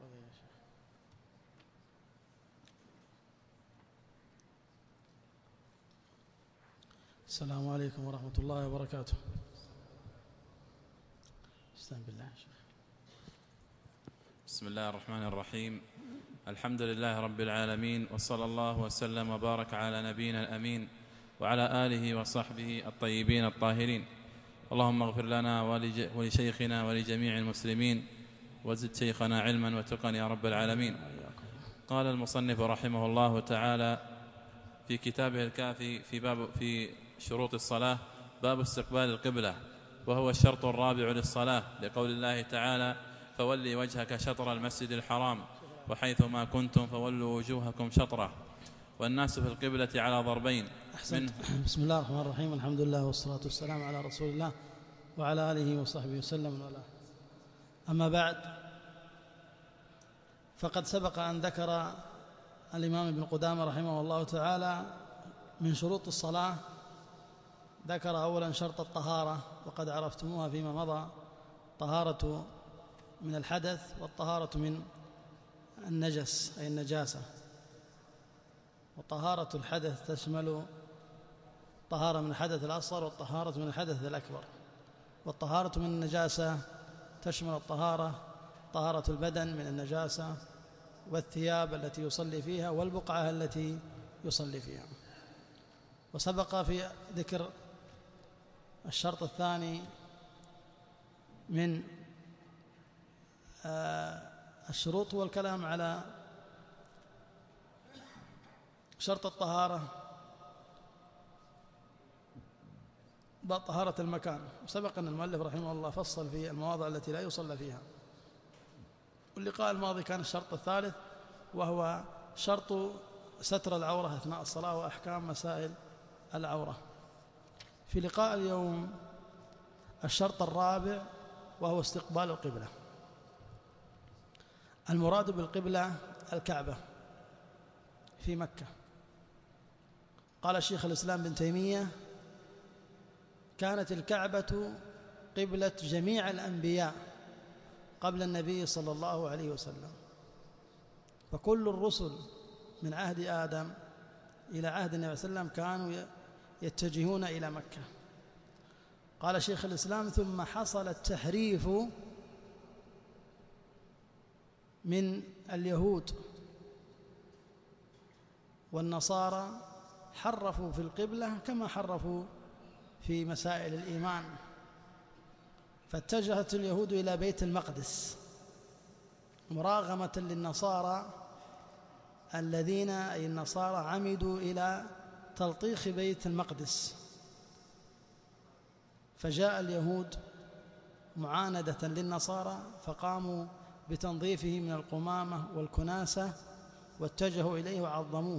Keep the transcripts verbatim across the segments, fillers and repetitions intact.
السلام عليكم ورحمة الله وبركاته. استعن بالله. بسم الله الرحمن الرحيم. الحمد لله رب العالمين، وصلى الله وسلم وبارك على نبينا الأمين وعلى آله وصحبه الطيبين الطاهرين. اللهم اغفر لنا ولشيخنا ولجميع المسلمين، وزد شيخنا علما وتقا يا رب العالمين. قال المصنف رحمه الله تعالى في كتابه الكافي في باب في شروط الصلاة: باب استقبال القبلة، وهو الشرط الرابع للصلاة، لقول الله تعالى: فولي وجهك شطر المسجد الحرام وحيثما كنتم فولوا وجوهكم شطره. والناس في القبلة على ضربين. أحسنت. بسم الله الرحمن الرحيم، الحمد لله والصلاة والسلام على رسول الله وعلى آله وصحبه وسلم وعلى. أما بعد، فقد سبق أن ذكر الإمام ابن قدامة رحمه الله تعالى من شروط الصلاة، ذكر أولا شرط الطهارة، وقد عرفتموها فيما مضى: طهارة من الحدث والطهارة من النجس أي النجاسة. وطهارة الحدث تشمل طهارة من الحدث الأصغر والطهارة من الحدث الأكبر، والطهارة من النجاسة تشمل الطهارة طهارة البدن من النجاسة، والثياب التي يصلي فيها، والبقعة التي يصلي فيها. وسبق في ذكر الشرط الثاني من الشروط والكلام على شرط الطهارة، طهارة المكان. سبق أن المؤلف رحمه الله فصل في المواضع التي لا يصلى فيها. واللقاء الماضي كان الشرط الثالث، وهو شرط ستر العورة أثناء الصلاة وأحكام مسائل العورة. في لقاء اليوم الشرط الرابع، وهو استقبال القبلة. المراد بالقبلة الكعبة في مكة. قال الشيخ الإسلام بن تيمية: كانت الكعبة قبلة جميع الأنبياء قبل النبي صلى الله عليه وسلم، فكل الرسل من عهد آدم إلى عهد النبي صلى الله عليه وسلم كانوا يتجهون إلى مكة. قال شيخ الإسلام: ثم حصل التحريف من اليهود والنصارى، حرفوا في القبلة كما حرفوا في مسائل الإيمان، فاتجهت اليهود إلى بيت المقدس مراغمة للنصارى الذين أي النصارى عمدوا إلى تلطيخ بيت المقدس. فجاء اليهود معاندة للنصارى، فقاموا بتنظيفه من القمامة والكناسة واتجهوا إليه وعظموه.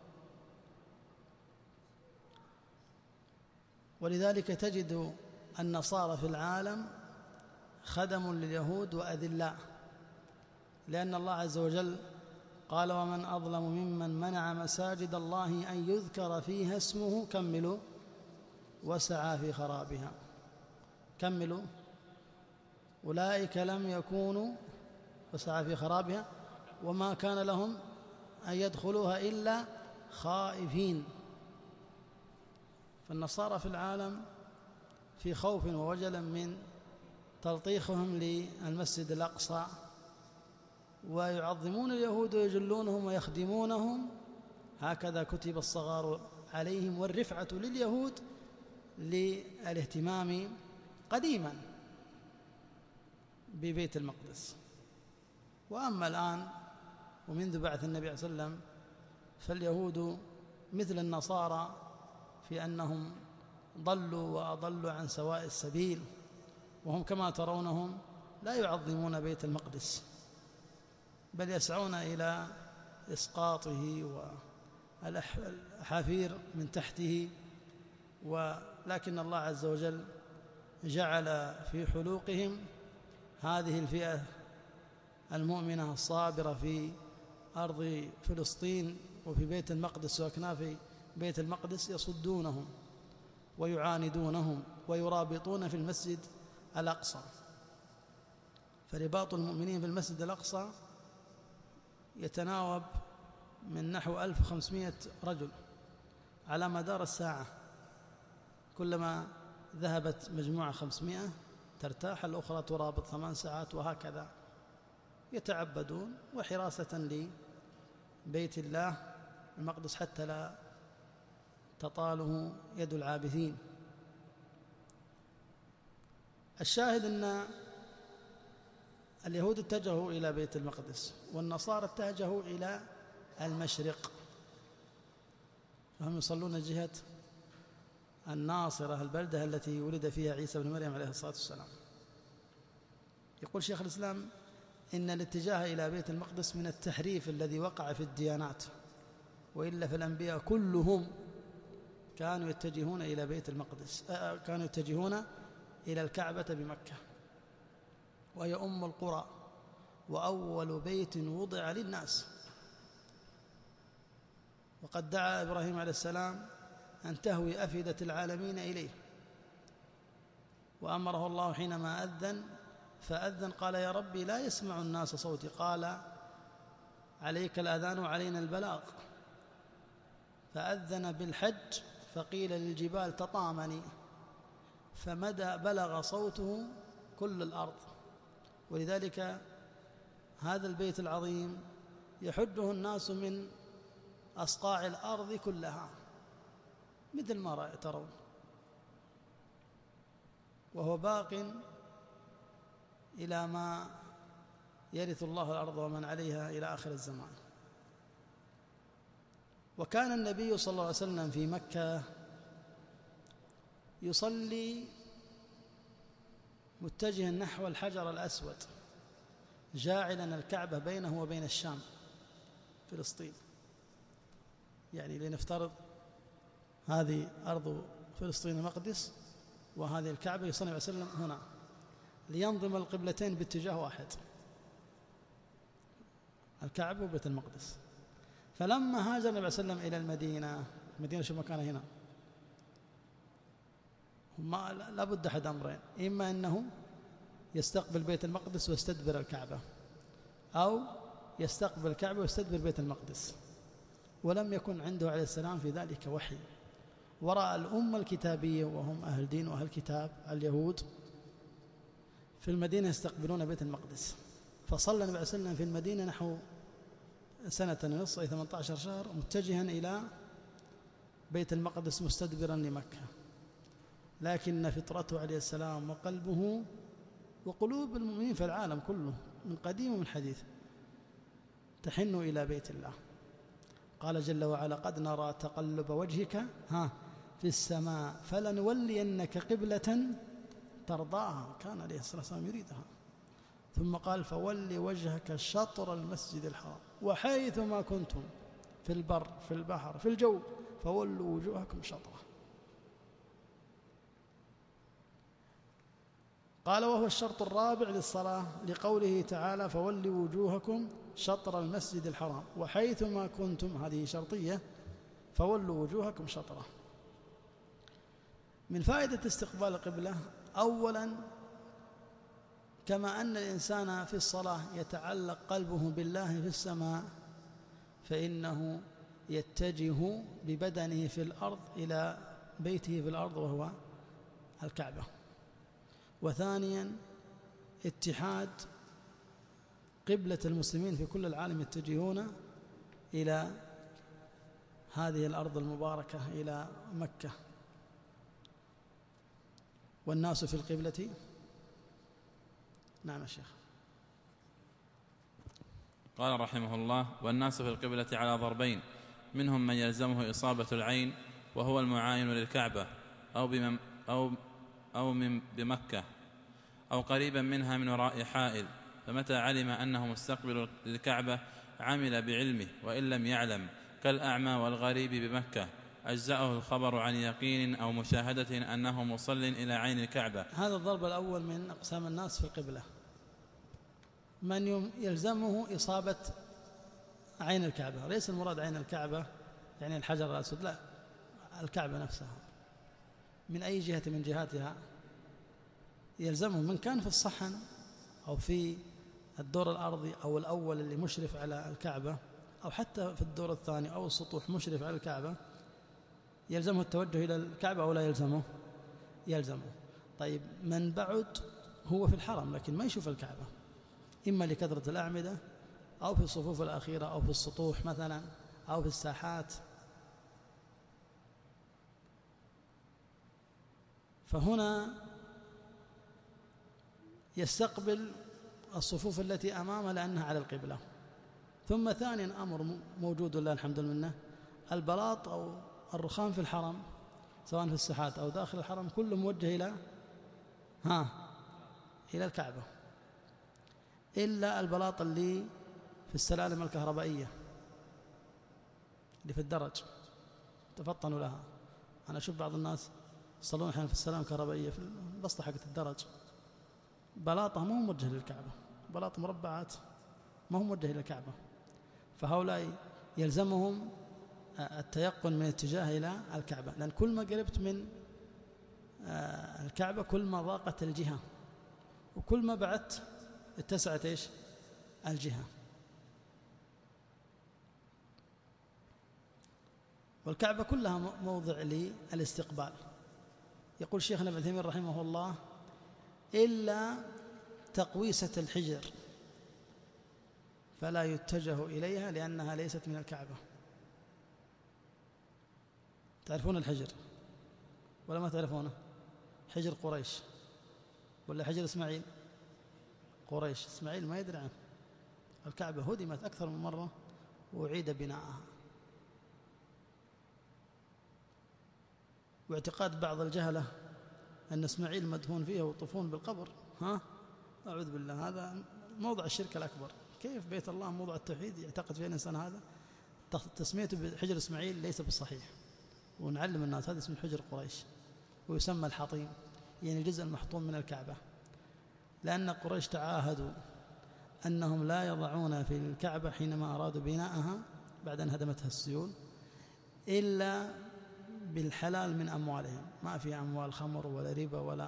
ولذلك تجد النصارى في العالم خدم لليهود وأذلاء، لأن الله عز وجل قال: ومن أظلم ممن منع مساجد الله أن يذكر فيها اسمه كملوا وسعى في خرابها. كملوا: أولئك لم يكونوا وسعى في خرابها وما كان لهم أن يدخلوها إلا خائفين. فالنصارى في العالم في خوف ووجل من تلطيخهم للمسجد الأقصى، ويعظمون اليهود ويجلونهم ويخدمونهم، هكذا كتب الصغار عليهم، والرفعة لليهود للاهتمام قديما ببيت المقدس. وأما الآن ومنذ بعث النبي صلى الله عليه وسلم فاليهود مثل النصارى في أنهم ضلوا وأضلوا عن سواء السبيل، وهم كما ترونهم لا يعظمون بيت المقدس، بل يسعون إلى إسقاطه والحافير من تحته. ولكن الله عز وجل جعل في حلوقهم هذه الفئة المؤمنة الصابرة في أرض فلسطين وفي بيت المقدس وأكناف بيت المقدس، يصدونهم ويعاندونهم ويرابطون في المسجد الأقصى. فرباط المؤمنين في المسجد الأقصى يتناوب من نحو ألف وخمسمائة رجل على مدار الساعة، كلما ذهبت مجموعة خمسمائة ترتاح، الأخرى ترابط ثمان ساعات، وهكذا يتعبدون وحراسة لبيت الله المقدس حتى لا تطاله يد العابثين. الشاهد أن اليهود اتجهوا إلى بيت المقدس والنصارى اتجهوا إلى المشرق، فهم يصلون جهة الناصرة البلدة التي ولد فيها عيسى بن مريم عليه الصلاة والسلام. يقول شيخ الإسلام إن الاتجاه إلى بيت المقدس من التحريف الذي وقع في الديانات، وإلا في الأنبياء كلهم كانوا يتجهون إلى بيت المقدس، كانوا يتجهون إلى الكعبة بمكة، وهي أم القرى وأول بيت وضع للناس. وقد دعا إبراهيم عليه السلام أن تهوي أفئدة العالمين إليه، وأمره الله حينما أذن فأذن قال يا ربي لا يسمع الناس صوتي، قال عليك الأذان وعلينا البلاغ، فأذن بالحج فقيل للجبال تطامني، فمدى بلغ صوته كل الأرض. ولذلك هذا البيت العظيم يحده الناس من أصقاع الأرض كلها مثل ما ترون، وهو باق إلى ما يرث الله الأرض ومن عليها إلى آخر الزمان. وكان النبي صلى الله عليه وسلم في مكة يصلي متجها نحو الحجر الأسود، جاعلا الكعبة بينه وبين الشام فلسطين. يعني لنفترض هذه أرض فلسطين المقدس وهذه الكعبة، يصلي عليه وسلم هنا لينظم القبلتين باتجاه واحد، الكعبة وبيت المقدس. فلما هاجر النبي صلى الله عليه وسلم إلى المدينة، المدينة شو مكانها هنا، ما لابد أحد أمرين، إما أنه يستقبل بيت المقدس ويستدبر الكعبة، أو يستقبل الكعبة ويستدبر بيت المقدس، ولم يكن عنده عليه السلام في ذلك وحي. ورأى الأمة الكتابية وهم أهل دين وأهل كتاب اليهود في المدينة يستقبلون بيت المقدس، فصلى النبي صلى الله عليه وسلم في المدينة نحو سنة ونصف أي ثمانية عشر شهر متجها إلى بيت المقدس مستدبرا لمكة، لكن فطرته عليه السلام وقلبه وقلوب المؤمنين في العالم كله من قديم ومن حديث تحن إلى بيت الله. قال جل وعلا قد نرى تقلب وجهك ها في السماء فلنولينك قبلة ترضاها، كان عليه الصلاة والسلام يريدها. ثم قال فول وجهك شطر المسجد الحرام وحيث ما كنتم في البر في البحر في الجو فولوا وجوهكم شطره. قال وهو الشرط الرابع للصلاة لقوله تعالى فولوا وجوهكم شطر المسجد الحرام وحيث ما كنتم، هذه شرطية، فولوا وجوهكم شطره. من فائدة استقبال القبلة أولا كما أن الإنسان في الصلاة يتعلق قلبه بالله في السماء، فإنه يتجه ببدنه في الأرض إلى بيته في الأرض وهو الكعبة. وثانيا اتحاد قبلة المسلمين في كل العالم، يتجهون إلى هذه الأرض المباركة إلى مكة، والناس في القبلة. نعم يا شيخ. قال رحمه الله والناس في القبلة على ضربين، منهم من يلزمه إصابة العين وهو المعاين للكعبة أو, بمم أو, أو من بمكة أو قريبا منها من وراء حائل، فمتى علم أنه مستقبل للكعبة عمل بعلمه، وإن لم يعلم كالأعمى والغريب بمكة أجزأه الخبر عن يقين أو مشاهدة أنه مصل إلى عين الكعبة. هذا الضرب الأول من أقسام الناس في القبلة، من يلزمه إصابة عين الكعبة، ليس المراد عين الكعبة يعني الحجر الأسود، لا، الكعبة نفسها من أي جهة من جهاتها يلزمه، من كان في الصحن أو في الدور الأرضي أو الأول اللي مشرف على الكعبة، أو حتى في الدور الثاني أو السطوح مشرف على الكعبة، يلزمه التوجه إلى الكعبة أو لا يلزمه؟ يلزمه. طيب من بعد هو في الحرم لكن ما يشوف الكعبة، إما لكثرة الأعمدة أو في الصفوف الأخيرة أو في السطوح مثلا أو في الساحات، فهنا يستقبل الصفوف التي أمامه لأنها على القبلة. ثم ثانيا أمر موجود لله الحمد لله، البلاط أو الرخام في الحرم سواء في الساحات أو داخل الحرم كله موجه إلى ها إلى الكعبة، إلا البلاط اللي في السلالم الكهربائية اللي في الدرج، تفطنوا لها. أنا أشوف بعض الناس يصلون أحيانا في السلالم الكهربائية في البسطة حقت الدرج، بلاطة ما هو موجه للكعبة، بلاط مربعات ما هو موجه إلى الكعبة، فهؤلاء يلزمهم التيقن من اتجاه إلى الكعبة، لأن كل ما قربت من الكعبة كل ما ضاقت الجهة، وكل ما بعدت اتسعت إيش الجهة. والكعبة كلها موضع للاستقبال. يقول شيخنا ابن تيمية رحمه الله: إلا تقويسة الحجر فلا يتجه إليها لأنها ليست من الكعبة. تعرفون الحجر ولا ما تعرفونه؟ حجر قريش ولا حجر إسماعيل؟ قريش. إسماعيل ما يدري عنه. الكعبة هدمت أكثر من مرة وأعيد بناءها. واعتقاد بعض الجهلة أن إسماعيل مدفون فيها ويطوفون بالقبر، ها أعوذ بالله، هذا موضع الشرك الأكبر. كيف بيت الله موضع التوحيد يعتقد فيه الإنسان هذا؟ تسميته بحجر إسماعيل ليس بالصحيح، ونعلم الناس هذا اسمه حجر قريش، ويسمى الحطيم، يعني الجزء المحطوم من الكعبة، لأن قريش تعاهدوا أنهم لا يضعون في الكعبة حينما أرادوا بناءها بعد أن هدمتها السيول إلا بالحلال من أموالهم، ما في أموال خمر ولا ربا ولا.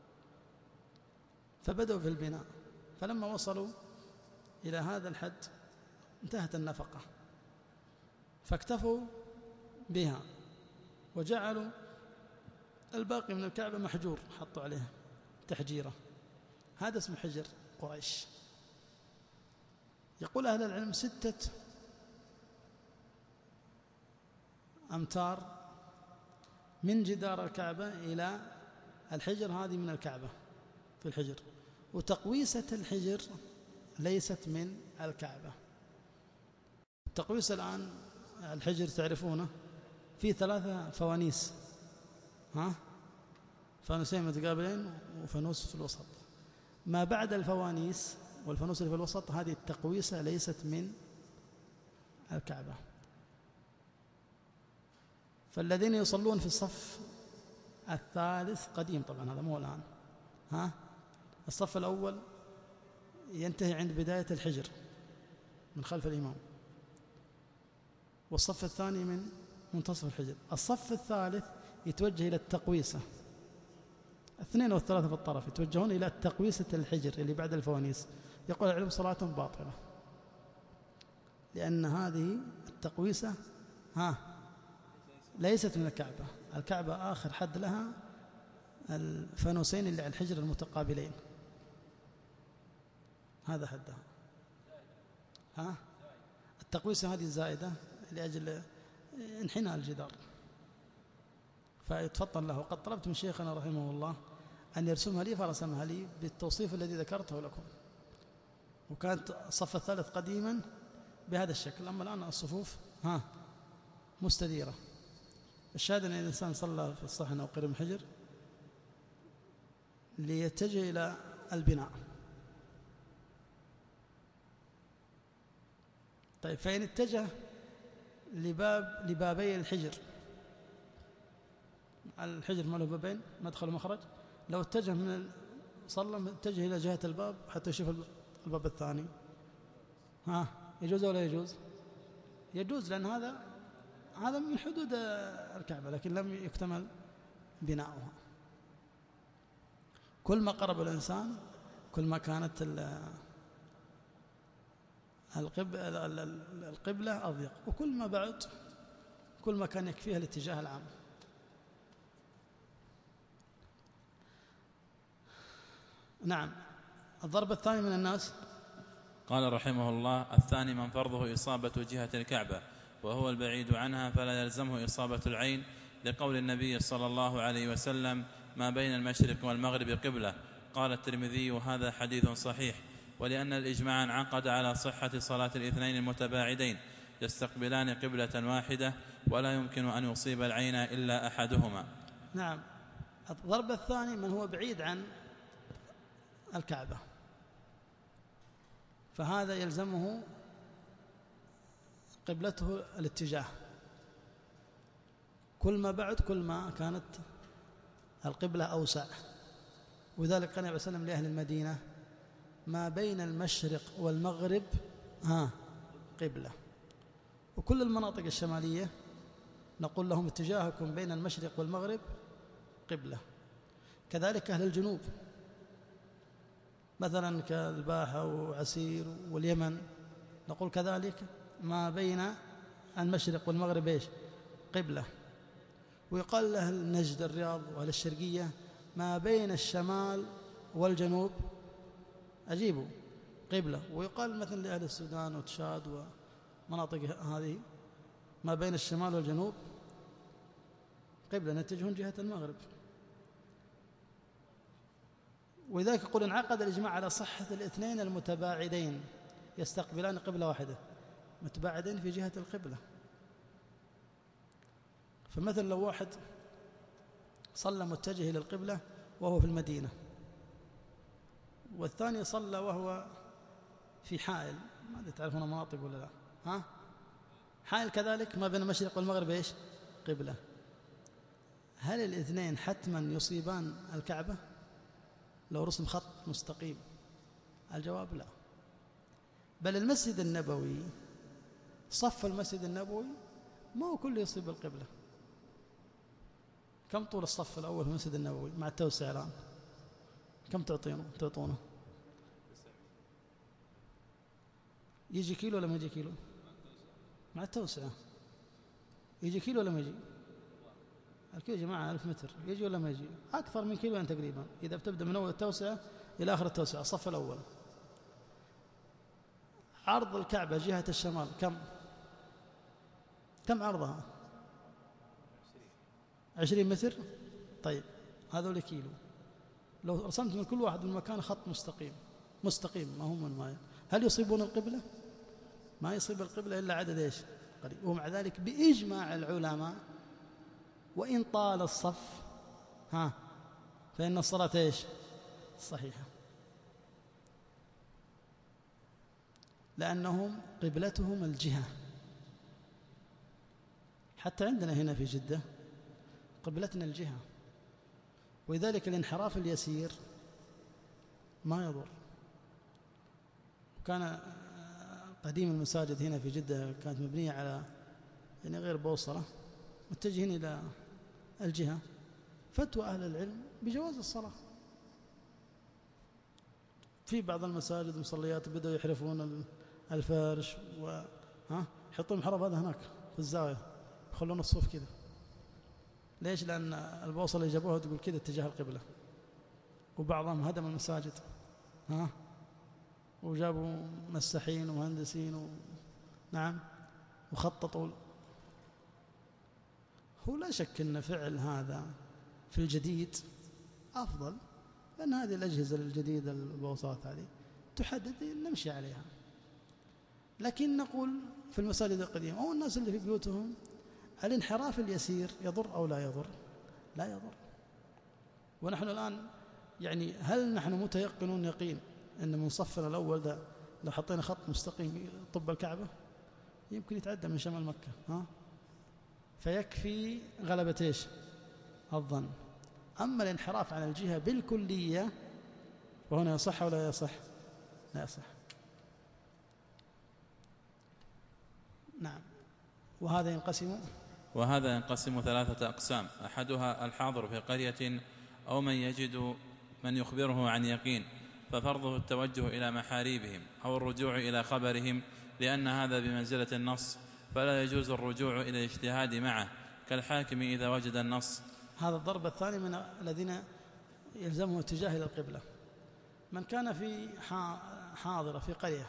فبدأوا في البناء، فلما وصلوا إلى هذا الحد انتهت النفقة، فاكتفوا بها وجعلوا الباقي من الكعبة محجور، حطوا عليه تحجيرة، هذا اسمه حجر قريش. يقول أهل العلم ستة أمتار من جدار الكعبة إلى الحجر، هذه من الكعبة في الحجر، وتقويسة الحجر ليست من الكعبة. التقويس الآن الحجر تعرفونه في ثلاثة فوانيس، ها فانوسين متقابلين وفانوس في الوسط، ما بعد الفوانيس والفانوس اللي في الوسط هذه التقويسة ليست من الكعبة. فالذين يصلون في الصف الثالث قديم طبعا، هذا مو الآن، ها الصف الأول ينتهي عند بداية الحجر من خلف الإمام، والصف الثاني من منتصف الحجر. الصف الثالث يتوجه إلى التقويسة، الاثنين والثلاثة في الطرف يتوجهون إلى تقويسة الحجر اللي بعد الفوانيس. يقول العلم صلاتهم باطلة، لأن هذه التقويسة ها ليست من الكعبة. الكعبة آخر حد لها الفانوسين اللي على الحجر المتقابلين، هذا حدها. ها التقويسة هذه زائدة لأجل انحناء الجدار، فيتفطن له. وقد طلبت من شيخنا رحمه الله أن يرسمها لي فرسمها لي بالتوصيف الذي ذكرته لكم، وكانت الصف الثالث قديما بهذا الشكل، أما الآن الصفوف ها مستديرة. الشاهد أن الإنسان صلى في الصحن أو قرب الحجر ليتجه إلى البناء. طيب فإن اتجه لباب لبابي الحجر، الحجر ما له بابين مدخل ومخرج، لو اتجه من صلى اتجه إلى جهة الباب حتى يشوف الباب الثاني، ها يجوز ولا يجوز؟ يجوز، لأن هذا هذا من حدود الكعبة لكن لم يكتمل بناؤها. كل ما قرب الإنسان كل ما كانت القبلة أضيق، وكل ما بعد كل ما كان يكفيها الاتجاه العام. نعم. الضرب الثاني من الناس. قال رحمه الله: الثاني من فرضه إصابة جهة الكعبة وهو البعيد عنها فلا يلزمه إصابة العين، لقول النبي صلى الله عليه وسلم: ما بين المشرق والمغرب قبلة. قال الترمذي: هذا حديث صحيح. ولأن الإجماع انعقد على صحة صلاة الاثنين المتباعدين يستقبلان قبلة واحدة، ولا يمكن أن يصيب العين إلا أحدهما. نعم. الضرب الثاني من هو بعيد عن الكعبة، فهذا يلزمه قبلته الاتجاه، كل ما بعد كل ما كانت القبلة أوسع. وذلك قال النبي صلى الله عليه وسلم لأهل المدينة: ما بين المشرق والمغرب ها قبلة. وكل المناطق الشمالية نقول لهم: اتجاهكم بين المشرق والمغرب قبلة. كذلك أهل الجنوب مثلا كالباحة وعسير واليمن نقول كذلك: ما بين المشرق والمغرب إيش؟ قبلة. ويقال لأهل نجد الرياض وأهل الشرقية: ما بين الشمال والجنوب أجيبوا قبلة. ويقال مثلا لأهل السودان وتشاد ومناطق هذه: ما بين الشمال والجنوب قبلة، نتجهون جهة المغرب. ولذلك يقول: انعقد الإجماع على صحة الاثنين المتباعدين يستقبلان قبلة واحدة، متباعدين في جهة القبلة. فمثل لو واحد صلى متجه إلى القبلة وهو في المدينة، والثاني صلى وهو في حائل، ما أدري تعرفون مناطق ولا لا، ها حائل كذلك ما بين المشرق والمغرب إيش؟ قبلة. هل الاثنين حتما يصيبان الكعبة لو رسم خط مستقيم؟ الجواب لا. بل المسجد النبوي، صف المسجد النبوي ما هو كله يصيب القبلة. كم طول الصف الأول في المسجد النبوي مع التوسعة الآن؟ كم تعطونه تعطونه؟ يجي كيلو ولا ما يجي كيلو؟ مع التوسعة يجي كيلو ولا ما يجي؟ الكيلو يا جماعة ألف متر، يجي ولا ما يجي؟ أكثر من كيلو تقريبا إذا بتبدأ من أول التوسعة إلى آخر التوسعة الصف الأول. عرض الكعبة جهة الشمال كم؟ كم عرضها؟ عشرين متر. طيب هذول كيلو، لو رسمت من كل واحد من مكان خط مستقيم مستقيم ما هو من مايل، هل يصيبون القبلة؟ ما يصيب القبلة إلا عدد إيش؟ قليل. ومع ذلك بإجماع العلماء وإن طال الصف ها فإن الصلاة إيش؟ صحيحة، لأنهم قبلتهم الجهة. حتى عندنا هنا في جدة قبلتنا الجهة، ولذلك الانحراف اليسير ما يضر. كان قديم المساجد هنا في جدة كانت مبنية على يعني غير بوصلة، متجهين إلى الجهة، فتوى أهل العلم بجواز الصلاة. في بعض المساجد مصليات بدأوا يحرفون الفارش و ها يحطون المحراب هذا هناك في الزاوية، يخلون الصوف كذا. ليش؟ لأن البوصلة اللي جابوها تقول كذا اتجاه القبلة. وبعضهم هدم المساجد ها وجابوا مساحين ومهندسين و... نعم وخططوا. هو لا شك أن فعل هذا في الجديد أفضل، لأن هذه الأجهزة الجديدة البوصات هذه تحدد نمشي عليها. لكن نقول في المساجد القديمة أو الناس اللي في بيوتهم الانحراف اليسير يضر أو لا يضر؟ لا يضر. ونحن الآن يعني هل نحن متيقنون يقين أن من صفنا الأول ده لو حطينا خط مستقيم طب الكعبة يمكن يتعدى من شمال مكة ها؟ فيكفي غلبة إيش؟ الظن. أما الانحراف عن الجهة بالكلية وهنا يصح ولا يصح؟ لا يصح. نعم. وهذا ينقسم وهذا ينقسم ثلاثة أقسام: أحدها الحاضر في قرية أو من يجد من يخبره عن يقين ففرضه التوجه إلى محاريبهم أو الرجوع إلى خبرهم لأن هذا بمنزلة النص، فلا يجوز الرجوع إلى الاجتهاد معه كالحاكم إذا وجد النص. هذا الضرب الثاني من الذين يلزمه اتجاه إلى القبلة. من كان في حاضرة في قرية،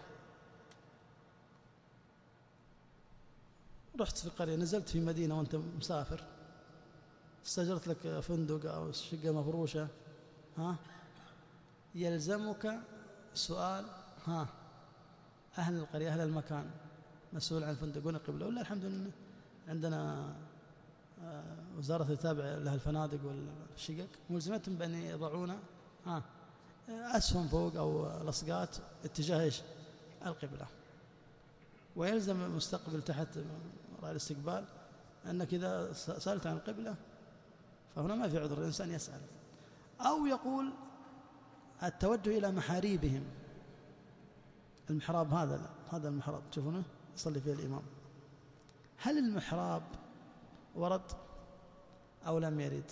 رحت في قرية، نزلت في مدينة وأنت مسافر، استجرت لك فندق أو شقة مفروشة، ها يلزمك سؤال ها أهل القرية أهل المكان مسؤول عن الفندق وين القبلة، ولا الحمد لله عندنا وزارة تتابع لها الفنادق والشقق ملزمتهم بأن يضعون ها أسهم فوق أو لصقات اتجاه إيش القبلة. ويلزم المستقبل تحت رأي الاستقبال أنك إذا سألت عن القبلة فهنا ما في عذر الإنسان يسأل، أو يقول التوجه إلى محاريبهم. المحراب هذا هذا المحراب تشوفونه يصلي فيه الإمام، هل المحراب ورد أو لم يرد؟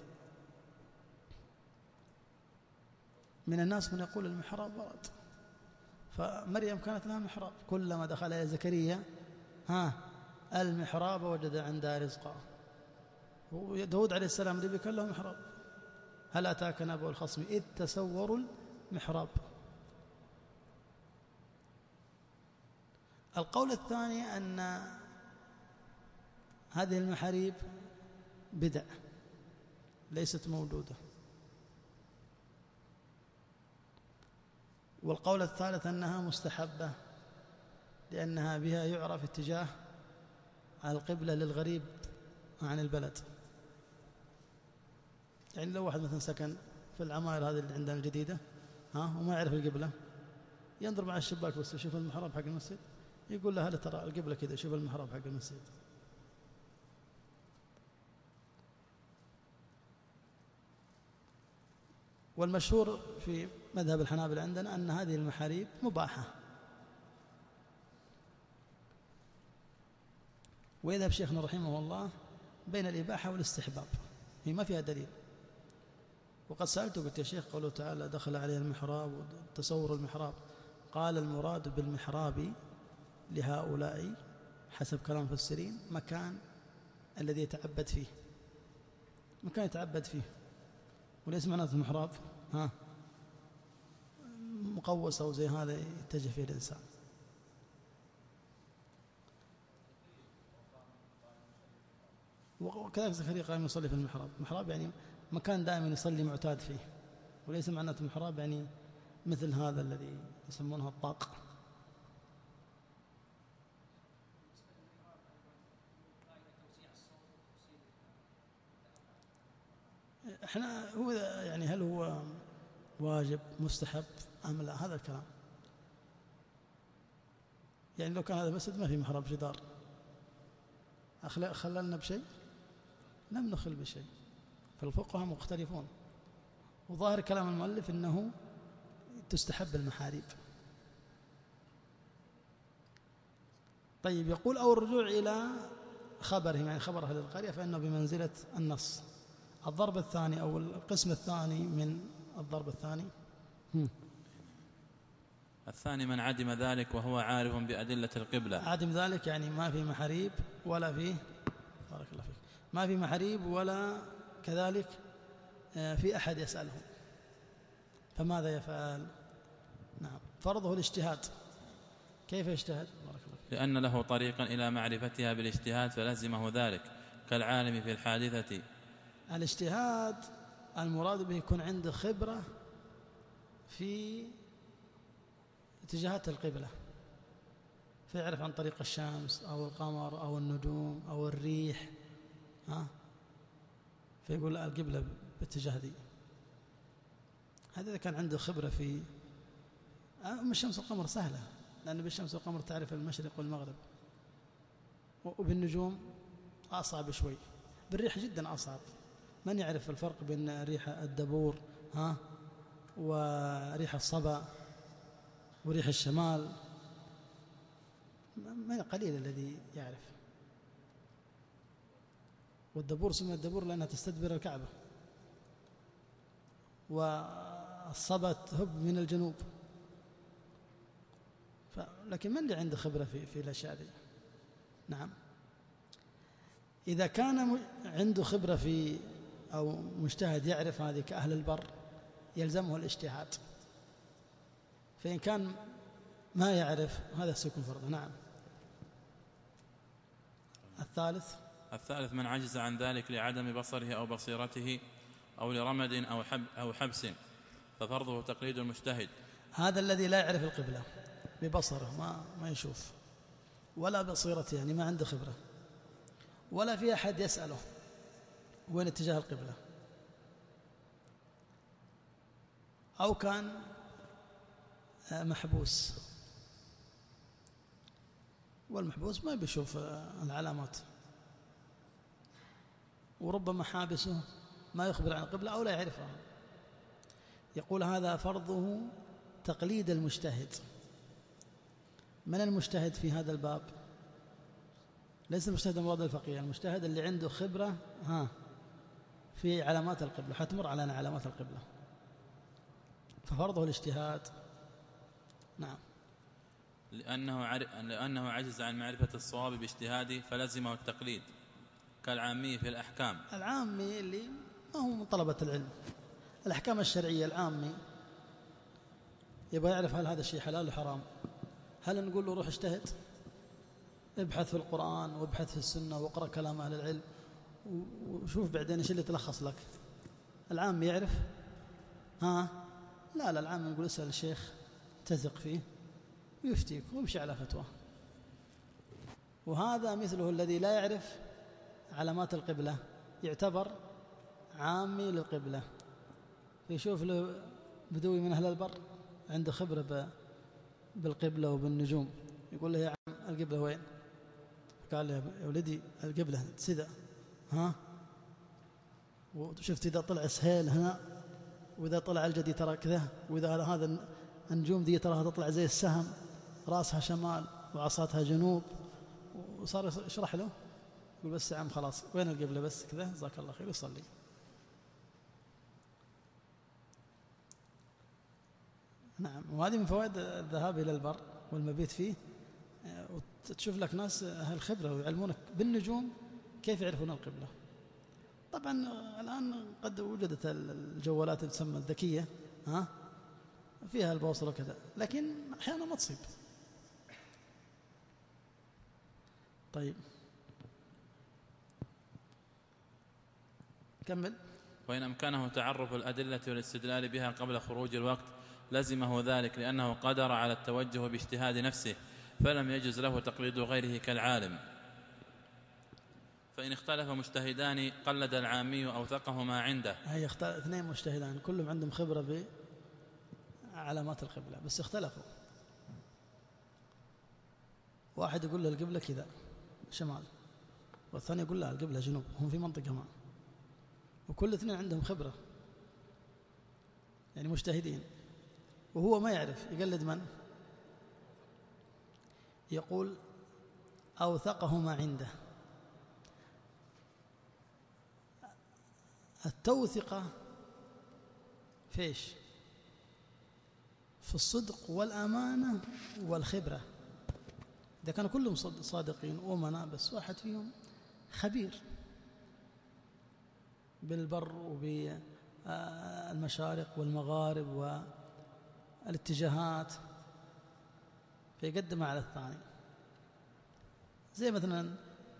من الناس من يقول المحراب ورد، فمريم كانت لها محراب، كلما دخل إلى زكريا ها المحراب وجد عندها رزقا. وداود عليه السلام النبي كان له محراب، هل أتاك نبأ الخصم إذ تسوروا المحراب. القول الثاني أن هذه المحاريب بدع ليست موجودة. والقول الثالث أنها مستحبة لأنها بها يعرف اتجاه القبلة للغريب عن البلد. يعني لو واحد مثلا سكن في العماير هذه اللي عندنا الجديدة ها وما يعرف القبلة، ينظر مع الشباك بس يشوف المحراب حق المسجد، يقول له هل ترى القبلة كذا، شوف المحراب حق المسجد. والمشهور في مذهب الحنابلة عندنا أن هذه المحاريب مباحة، ويذهب شيخنا رحمه الله بين الإباحة والاستحباب، هي ما فيها دليل. وقد سألته قلت يا شيخ قوله تعالى دخل عليه المحراب وتصور المحراب، قال المراد بالمحراب لهؤلاء حسب كلام المفسرين مكان الذي يتعبد فيه، مكان يتعبد فيه، وليس معناته المحراب ها مقوس أو زي هذا يتجه فيه الإنسان. وكذلك زكريا قام يصلي في المحراب، المحراب يعني مكان دائما يصلي معتاد فيه، وليس معناته المحراب يعني مثل هذا الذي يسمونه الطاق. احنا هو يعني هل هو واجب مستحب أم لا، هذا الكلام. يعني لو كان هذا مسجد ما في محراب جدار، خللنا بشيء؟ لم نخل بشيء. فالفقهاء مختلفون، وظاهر كلام المؤلف أنه تستحب المحاريب. طيب يقول أو الرجوع إلى خبرهم، يعني خبر أهل القرية، فإنه بمنزلة النص. الضرب الثاني أو القسم الثاني من الضرب الثاني هم. الثاني من عدم ذلك وهو عارف بأدلة القبلة. عدم ذلك يعني ما في محاريب ولا في بارك الله فيك ما في محاريب ولا كذلك في أحد يسأله، فماذا يفعل؟ نعم، فرضه الاجتهاد. كيف يجتهد؟ بارك الله فيك. لأن له طريقا إلى معرفتها بالاجتهاد فلزمه ذلك كالعالم في الحادثة. الاجتهاد المراد به يكون عنده خبرة في اتجاهات القبلة، فيعرف عن طريق الشمس أو القمر أو النجوم أو الريح ها، فيقول القبلة باتجاه ذي. هذا إذا كان عنده خبرة في أم الشمس والقمر سهلة، لأن بالشمس والقمر تعرف المشرق والمغرب، وبالنجوم أصعب شوي، بالريح جدا أصعب. من يعرف الفرق بين ريح الدبور ها وريح الصبا وريح الشمال؟ من قليل الذي يعرف. والدبور سمي الدبور لأنها تستدبر الكعبة، والصبا تهب من الجنوب. ف... لكن من اللي عنده خبرة في, في الأشياء دي؟ نعم. إذا كان عنده خبرة في أو مجتهد يعرف هذه كأهل البر يلزمه الاجتهاد، فإن كان ما يعرف هذا سيكون فرضا. نعم. الثالث الثالث من عجز عن ذلك لعدم بصره أو بصيرته أو لرمد أو, حب أو حبس ففرضه تقليد المجتهد. هذا الذي لا يعرف القبلة ببصره، ما, ما يشوف ولا بصيرته، يعني ما عنده خبرة ولا في أحد يسأله وين اتجاه القبلة، أو كان محبوس، والمحبوس ما بيشوف العلامات، وربما حابسه ما يخبر عن القبلة أو لا يعرفها، يقول هذا فرضه تقليد المجتهد. من المجتهد في هذا الباب؟ ليس المجتهد المراد الفقيه، المجتهد اللي عنده خبرة ها في علامات القبلة، حتمر علينا علامات القبلة، ففرضه الاجتهاد. نعم. لأنه, عر... لأنه عجز عن معرفة الصواب باجتهاده فلزمه التقليد كالعامي في الأحكام. العامي اللي ما هو من طلبة العلم، الأحكام الشرعية، العامي يبغى يعرف هل هذا الشيء حلال وحرام، هل نقول له روح اجتهد ابحث في القرآن وابحث في السنة واقرأ كلام أهل العلم وشوف بعدين ايش اللي يتلخص لك؟ العام يعرف؟ ها لا لا، العام نقول اسأل الشيخ تثق فيه ويفتيك ويمشي على فتوى. وهذا مثله الذي لا يعرف علامات القبلة يعتبر عامي للقبلة، يشوف له بدوي من أهل البر عنده خبرة بالقبلة وبالنجوم، يقول له يا عم القبلة وين؟ قال له يا ولدي القبلة سدى، ها وشفت إذا طلع سهيل هنا وإذا طلع الجدي ترى كذا، وإذا هذا النجوم دي تراها تطلع زي السهم راسها شمال وعصاتها جنوب، وصار يشرح له يقول بس يا عم خلاص وين القبلة بس كذا جزاك الله خير يصلي. نعم. وهذه من فوائد الذهاب إلى البر والمبيت فيه، وتشوف لك ناس أهل خبرة ويعلمونك بالنجوم كيف يعرفون القبلة. طبعا الآن قد وجدت الجوالات اللي تسمى الذكية ها فيها البوصلة وكذا، لكن أحيانا ما تصيب. طيب كمل. وإن أمكنه تعرف الأدلة والاستدلال بها قبل خروج الوقت لزمه ذلك، لأنه قدر على التوجه باجتهاد نفسه فلم يجز له تقليد غيره كالعالم. فإن اختلف مجتهدان قلد العامي أوثقه ما عنده. هي اثنين مجتهدان كلهم عندهم خبرة بعلامات القبلة بس اختلفوا، واحد يقول له القبلة كذا شمال والثاني يقول له القبلة جنوب، هم في منطقة ما، وكل اثنين عندهم خبرة يعني مجتهدين، وهو ما يعرف يقلد من؟ يقول أوثقه ما عنده. التوثقة فيش؟ في الصدق والأمانة والخبرة. إذا كانوا كلهم صادقين وأمناء بس واحد فيهم خبير بالبر وبالمشارق والمغارب والاتجاهات فيقدم على الثاني، زي مثلا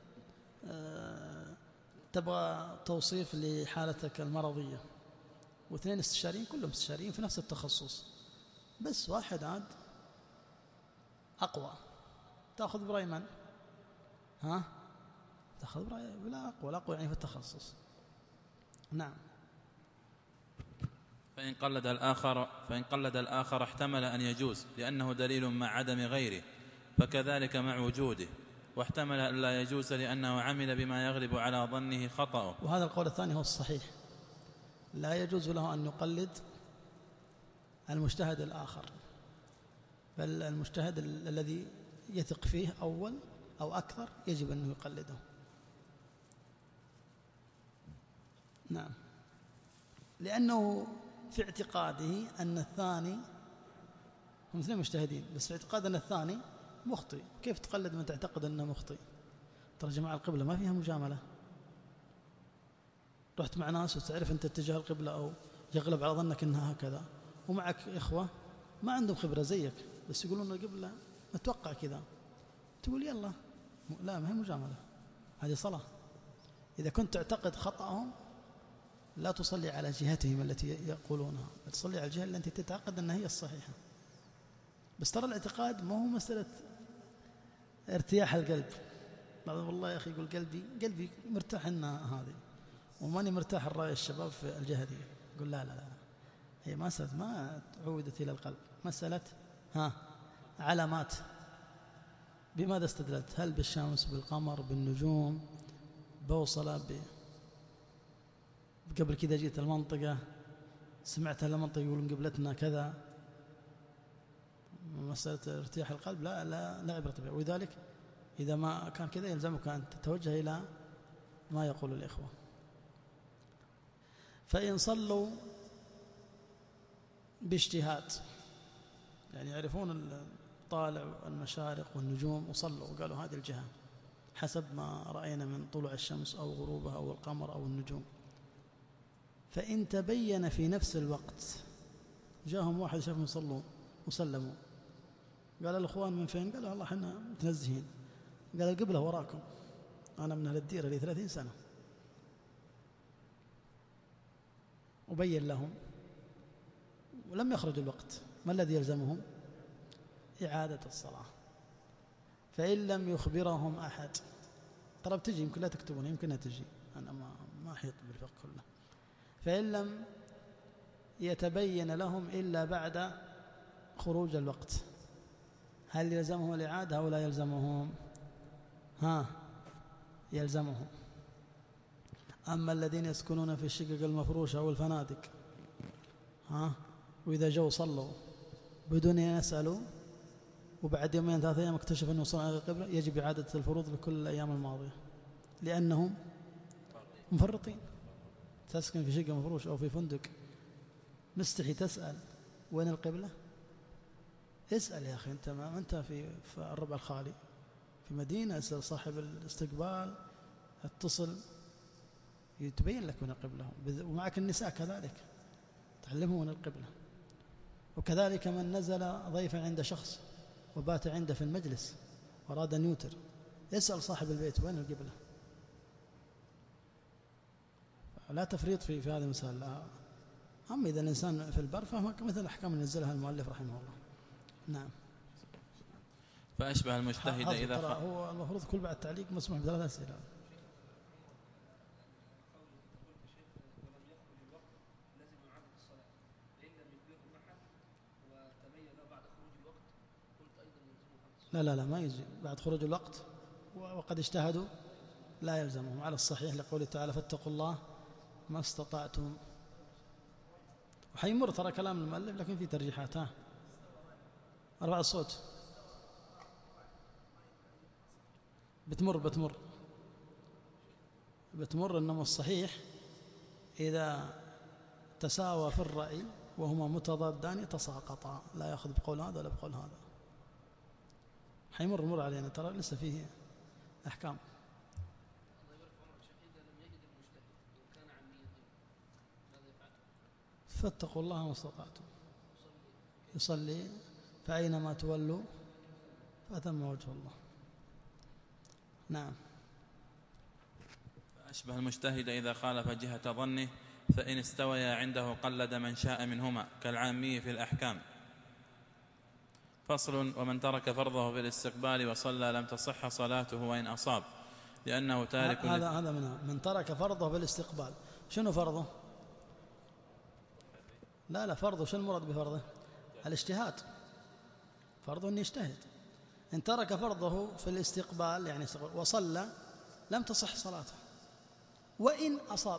تبغى توصيف لحالتك المرضية واثنين استشاريين كلهم استشاريين في نفس التخصص، بس واحد عاد أقوى، تأخذ برأي من؟ ها؟ تأخذ برأي بلا أقوى، الأقوى يعني في التخصص. نعم. فإن قلد الآخر فإن قلد الآخر احتمل أن يجوز لأنه دليل مع عدم غيره، فكذلك مع وجوده، واحتمل أن لا يجوز لأنه عمل بما يغلب على ظنه خطأه. وهذا القول الثاني هو الصحيح، لا يجوز له أن يقلد المجتهد الآخر، بل المجتهد الذي يثق فيه أول أو أكثر يجب أن يقلده. نعم. لأنه في اعتقاده أن الثاني هم اثنين مجتهدين، بس في اعتقاد أن الثاني مخطئ. كيف تقلد من تعتقد أنه مخطئ؟ ترى جماعة القبلة ما فيها مجاملة. رحت مع ناس وتعرف أنت اتجاه القبلة أو يغلب على ظنك أنها هكذا، ومعك إخوة ما عندهم خبرة زيك بس يقولون القبلة نتوقع كذا، تقول يلا. لا، ما هي مجاملة، هذه صلاة. إذا كنت تعتقد خطأهم لا تصلي على جهتهم التي يقولونها، تصلي على الجهة التي تتعقد أنها هي الصحيحة. بس ترى الاعتقاد ما هو مسألة ارتياح القلب. بعضهم والله يا أخي يقول قلبي قلبي مرتاح أنها هذه، وماني مرتاح الرأي الشباب في الجهة دي. يقول لا لا لا، هي مسألة ما عودت إلى القلب، مسألة ها علامات. بماذا استدلت؟ هل بالشمس، بالقمر، بالنجوم، بوصلة ب... قبل كذا جيت المنطقة سمعت المنطقة يقولون قبلتنا كذا. مسألة ارتياح القلب لا لا لا عبرة بها. ولذلك إذا ما كان كذا يلزمك أن تتوجه إلى ما يقول الإخوة. فإن صلوا باجتهاد، يعني يعرفون الطالع المشارق والنجوم وصلوا وقالوا هذه الجهة حسب ما رأينا من طلوع الشمس أو غروبها أو القمر أو النجوم، فإن تبين في نفس الوقت جاءهم واحد شافهم يصلوا وسلموا، قال الأخوان من فين؟ قالوا والله احنا متنزهين. قال القبلة وراكم، أنا من أهل الديرة لي ثلاثين سنة. وبين لهم ولم يخرج الوقت. ما الذي يلزمهم؟ إعادة الصلاة. فإن لم يخبرهم أحد، ترى بتجي يمكن لا تكتبون، يمكنها تجي، أنا ما ما أحيط بالفقه كله. فإن لم يتبين لهم إلا بعد خروج الوقت، هل يلزمهم الإعادة أو لا يلزمهم؟ ها يلزمهم. أما الذين يسكنون في الشقق المفروشة أو الفنادق، ها وإذا جو صلوا بدون أن يسألوا وبعد يومين ثلاثة أيام اكتشف أنه صلى على القبلة، يجب إعادة الفروض لكل الأيام الماضية، لأنهم مفرطين. تسكن في شقة مفروشة أو في فندق مستحي تسأل وين القبلة؟ اسأل يا أخي، أنت ما أنت في في الربع الخالي في مدينة، اسأل صاحب الاستقبال، اتصل يتبين لك وين القبلة. ومعك النساء كذلك تعلمهم وين القبلة. وكذلك من نزل ضيفا عند شخص وبات عنده في المجلس وأراد أن يوتر، يسأل صاحب البيت وين القبلة. لا تفريط في في هذه المسألة. أما إذا الإنسان في البر فهو مثل الأحكام اللي نزلها المؤلف رحمه الله. نعم. فأشبه المجتهد إذا خ... هو المفروض كل بعد تعليق مسموح بثلاث أسئلة. لا لا لا ما يجي بعد خروج الوقت وقد اجتهدوا لا يلزمهم على الصحيح، لقوله تعالى فاتقوا الله ما استطعتم. وحيمر ترى كلام المؤلف لكن في ترجيحات. ها أربع الصوت بتمر بتمر بتمر إنما الصحيح إذا تساوى في الرأي وهما متضادان يتساقطا، لا يأخذ بقول هذا ولا بقول هذا. حيمر مر علينا ترى لسه فيه أحكام. فاتقوا الله ما استطعتم، يصلي فأينما تولوا فأتم وجه الله. نعم. أشبه المجتهد إذا خالف جهة ظنه، فإن استويا عنده قلد من شاء منهما كالعامي في الأحكام. فصل: ومن ترك فرضه في الاستقبال وصلى لم تصح صلاته وإن أصاب، لأنه تارك. هذا هذا منها. من ترك فرضه في الاستقبال، شنو فرضه؟ لا لا فرضه شنو المراد بفرضه؟ الاجتهاد. فرضه أن يجتهد. إن ترك فرضه في الاستقبال يعني وصلى لم تصح صلاته وإن أصاب.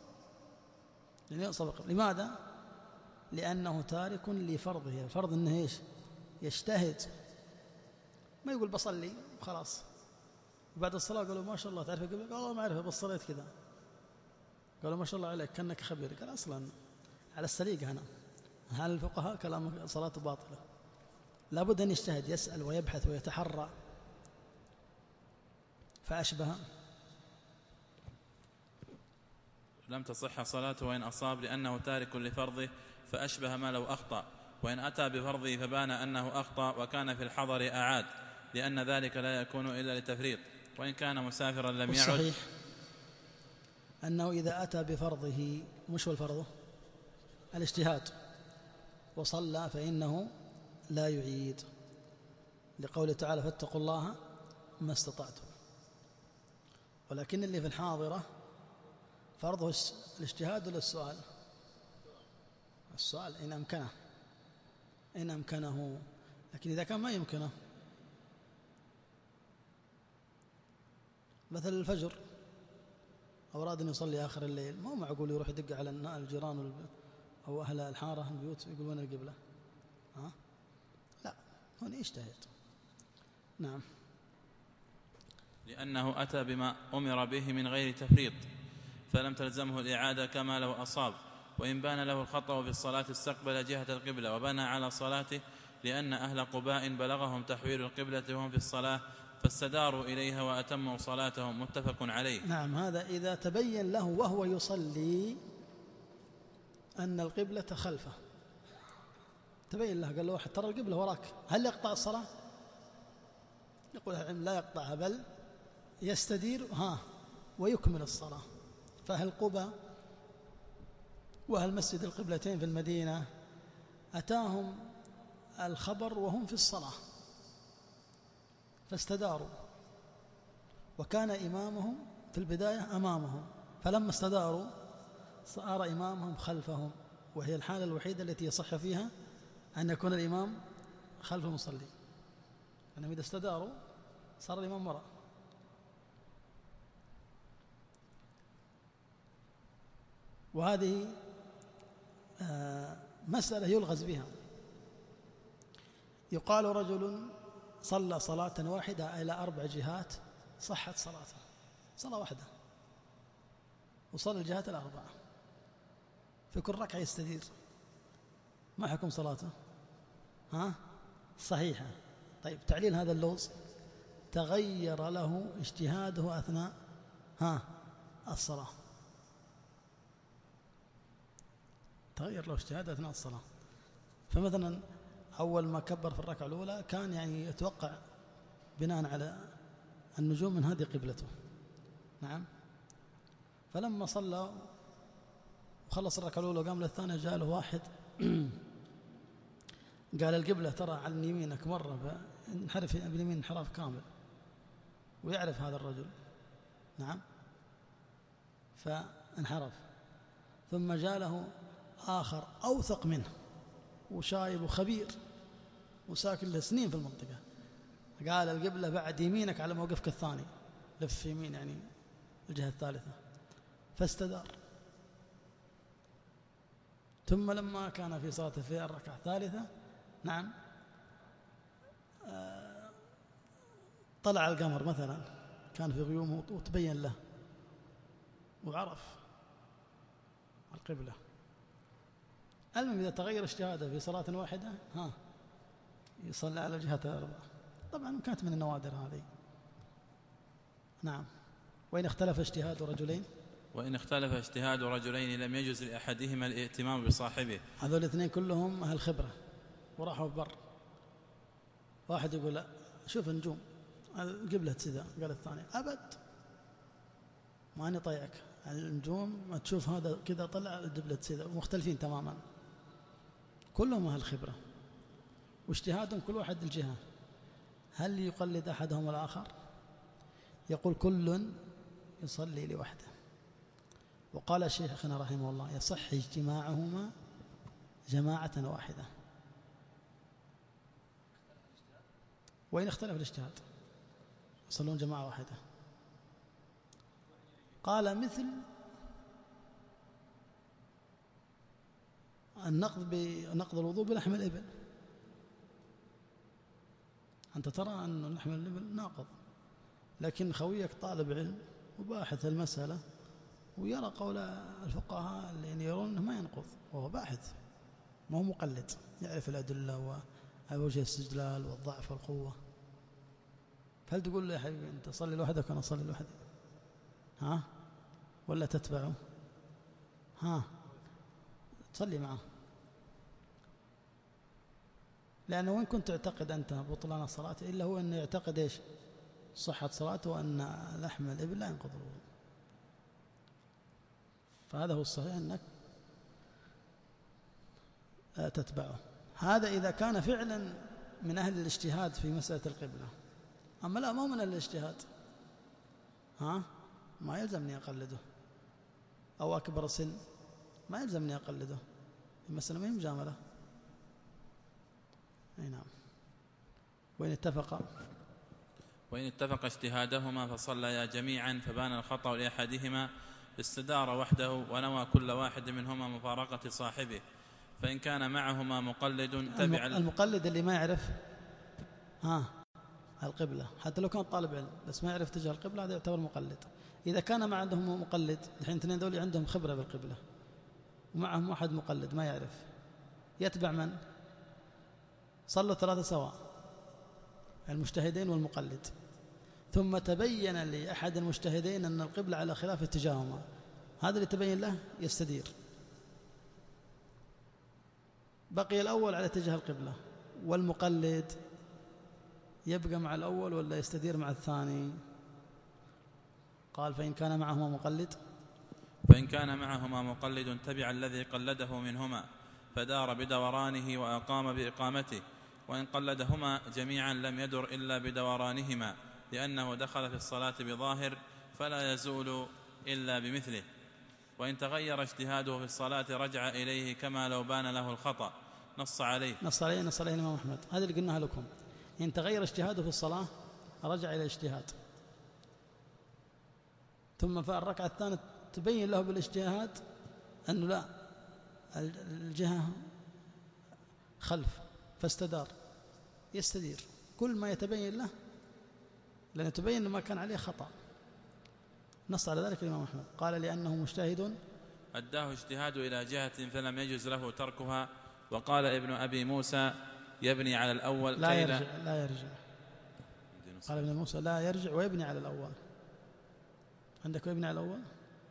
لماذا؟ لأنه تارك لفرضه. الفرض أنه إيش؟ يجتهد. ما يقول بصلي وخلاص بعد الصلاة قالوا ما شاء الله تعرف قبل، قال والله ما أعرفه بس صليت كذا. قالوا ما شاء الله عليك كأنك خبير. قال أصلا على السليقة هنا هل الفقهاء كلام صلاة باطلة. لابد أن يجتهد، يسأل ويبحث ويتحرى، فأشبه لم تصح صلاته وإن أصاب لأنه تارك لفرضه، فأشبه ما لو أخطأ، وإن أتى بفرضه فبان أنه أخطأ وكان في الحضر أعاد، لأن ذلك لا يكون إلا لتفريط، وإن كان مسافرا لم يعد. صحيح أنه إذا أتى بفرضه، مش هو الفرض الاجتهاد، وصلى فإنه لا يعيد، لقوله تعالى فاتقوا الله ما استطعتم. ولكن اللي في الحاضرة فرضه الاجتهاد ولا السؤال؟ السؤال إن أمكنه، إن أمكنه. لكن إذا كان ما يمكنه، مثل الفجر أو أراد أن يصلي آخر الليل، ما هو معقول يروح يدق على الجيران أو أهل الحارة البيوت يقولون القبلة، ها؟ لا، هنا يجتهد. نعم. لأنه أتى بما أمر به من غير تفريط، فلم تلزمه الإعادة كما لو أصاب. وإن بان له الخطأ في الصلاة استقبل جهة القبلة وبنى على صلاته، لأن أهل قباء بلغهم تحويل القبلة وهم في الصلاة فاستداروا إليها وأتموا صلاتهم، متفق عليه. نعم، هذا إذا تبين له وهو يصلي أن القبلة خلفه، تبين له، قال له واحد ترى القبلة وراك، هل يقطع الصلاة؟ يقول العلم لا يقطعها، بل يستدير ها ويكمل الصلاة. فأهل قبى وأهل مسجد القبلتين في المدينة أتاهم الخبر وهم في الصلاة فاستداروا، وكان إمامهم في البداية أمامهم، فلما استداروا صار إمامهم خلفهم، وهي الحالة الوحيدة التي يصح فيها أن يكون الإمام خلف المصلي، أنهم إذا استداروا صار الإمام وراء. وهذه مسألة يلغز بها. يقال رجل صلى صلاة واحدة إلى أربع جهات، صحت صلاته، صلاة واحدة وصلى الجهات الأربعة، في كل ركعة يستدير، ما حكم صلاته؟ ها؟ صحيحة. طيب، تعليل هذا اللغز: تغير له اجتهاده أثناء ها الصلاة، تغير له اجتهاده أثناء الصلاة. فمثلا أول ما كبر في الركعة الأولى كان يعني يتوقع بناء على النجوم من هذه قبلته، نعم، فلما صلى وخلص الركعة الأولى وقام للثانية جاء له واحد قال القبلة ترى عن يمينك مرة، فانحرف باليمين انحراف كامل، ويعرف هذا الرجل، نعم، فانحرف. ثم جاء له آخر أوثق منه وشايب وخبير وساكن له سنين في المنطقة، قال القبلة بعد يمينك على موقفك الثاني، لف يمين يعني الجهة الثالثة، فاستدار. ثم لما كان في صلاته في الركعة الثالثة، نعم، طلع القمر مثلا، كان في غيوم وتبين له وعرف القبلة. المهم إذا تغير اجتهاده في صلاة واحدة ها يصلي على جهة الأربعة. طبعا كانت من النوادر هذه. نعم. وإن اختلف اجتهاد رجلين وإن اختلف اجتهاد رجلين لم يجوز لأحدهما الائتمام بصاحبه. هذول الاثنين كلهم أهل خبرة وراحوا في بر. واحد يقول لا شوف النجوم القبلة كذا، قال الثاني أبد ماني طيعك، النجوم ما تشوف هذا كذا طلع القبلة كذا، مختلفين تماما، كلهم أهل خبرة واجتهادهم كل واحد الجهة. هل يقلد أحدهم الآخر؟ يقول كل يصلي لوحده. وقال شيخنا رحمه الله يصح اجتماعهما جماعة واحدة وإن اختلف الاجتهاد يصلون جماعة واحدة. قال مثل النقض بنقض الوضوء بلحم الإبل، أنت ترى أن لحم الإبل ناقض، لكن خويك طالب علم وباحث المسألة ويرى قول الفقهاء اللي يرون أنه ما ينقض، وهو باحث ما هو مقلد، يعرف الأدلة على وجه الاستجلال والضعف والقوة. فهل تقول له يا حبيبي أنت صلي لوحدك وأنا أصلي لوحدي؟ ها؟ ولا تتبعه؟ ها؟ تصلي معه، لأنه وين كنت تعتقد أنت بطلان الصلاة إلا هو أنه يعتقد إيش؟ صحة صلاته وأن لحم الإبل لا ينقض الوضوء. فهذا هو الصحيح أنك تتبعه. هذا إذا كان فعلا من أهل الاجتهاد في مسألة القبلة. أما لا، ما هو من أهل الاجتهاد، ها؟ ما يلزمني أقلده، أو أكبر سن ما يلزمني أقلده، المسألة ما هي مجاملة. أي نعم. وإن اتفق وإن اتفق اجتهادهما فصليا جميعا فبان الخطأ لأحدهما استدار وحده ونوى كل واحد منهما مفارقة صاحبه، فإن كان معهما مقلد تبع المقلد اللي ما يعرف ها القبلة، حتى لو كان طالب علم بس ما يعرف اتجاه القبلة، هذا يعتبر مقلد. إذا كان ما عندهم مقلد، الحين اثنين دول عندهم خبرة بالقبلة ومعهم واحد مقلد ما يعرف، يتبع من؟ صلوا ثلاثة سواء، المجتهدين والمقلد، ثم تبين لأحد المجتهدين أن القبلة على خلاف اتجاههما، هذا اللي تبين له يستدير. بقي الأول على اتجاه القبلة، والمقلد يبقى مع الأول ولا يستدير مع الثاني؟ قال فإن كان معهما مقلد فإن كان معهما مقلد تبع الذي قلده منهما فدار بدورانه وأقام بإقامته، وإن قلدهما جميعا لم يدر إلا بدورانهما، لأنه دخل في الصلاة بظاهر فلا يزول إلا بمثله. وإن تغير اجتهاده في الصلاة رجع إليه كما لو بان له الخطأ. نص عليه نص عليه نص عليه الإمام أحمد، هذا اللي قلناها لكم. إن تغير اجتهاده في الصلاة رجع إلى اجتهاد، ثم في الركعة الثانية تبين له بالاجتهاد أنه لا، الجهة خلف، فاستدار، يستدير كل ما يتبين له، لأنه تبين ما كان عليه خطأ. نص على ذلك الإمام أحمد، قال لأنه مجتهد أداه اجتهاد إلى جهة فلم يجز له تركها. وقال ابن أبي موسى يبني على الأول لا يرجع لا يرجع قال ابن موسى لا يرجع ويبني على الأول. عندك ويبني على الأول؟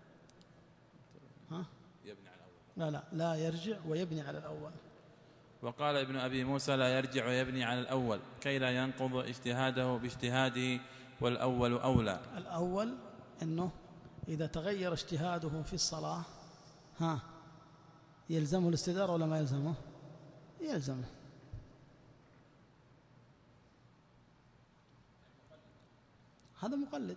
ها؟ يبني على الأول. لا لا لا يرجع ويبني على الأول. وقال ابن أبي موسى لا يرجع ويبني على الأول كي لا ينقض اجتهاده باجتهاده، والأول أولى. الأول أنه إذا تغير اجتهاده في الصلاة ها يلزمه الاستدارة ولا ما يلزمه؟ يلزمه. هذا مقلد.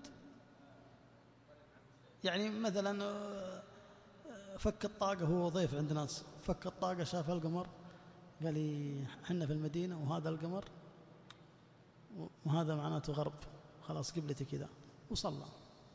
يعني مثلا فك الطاقة، هو ضيف عند ناس، فك الطاقة شاف القمر قال لي حنا في المدينة وهذا القمر وهذا معناته غرب، خلاص قبلتي كذا، وصلى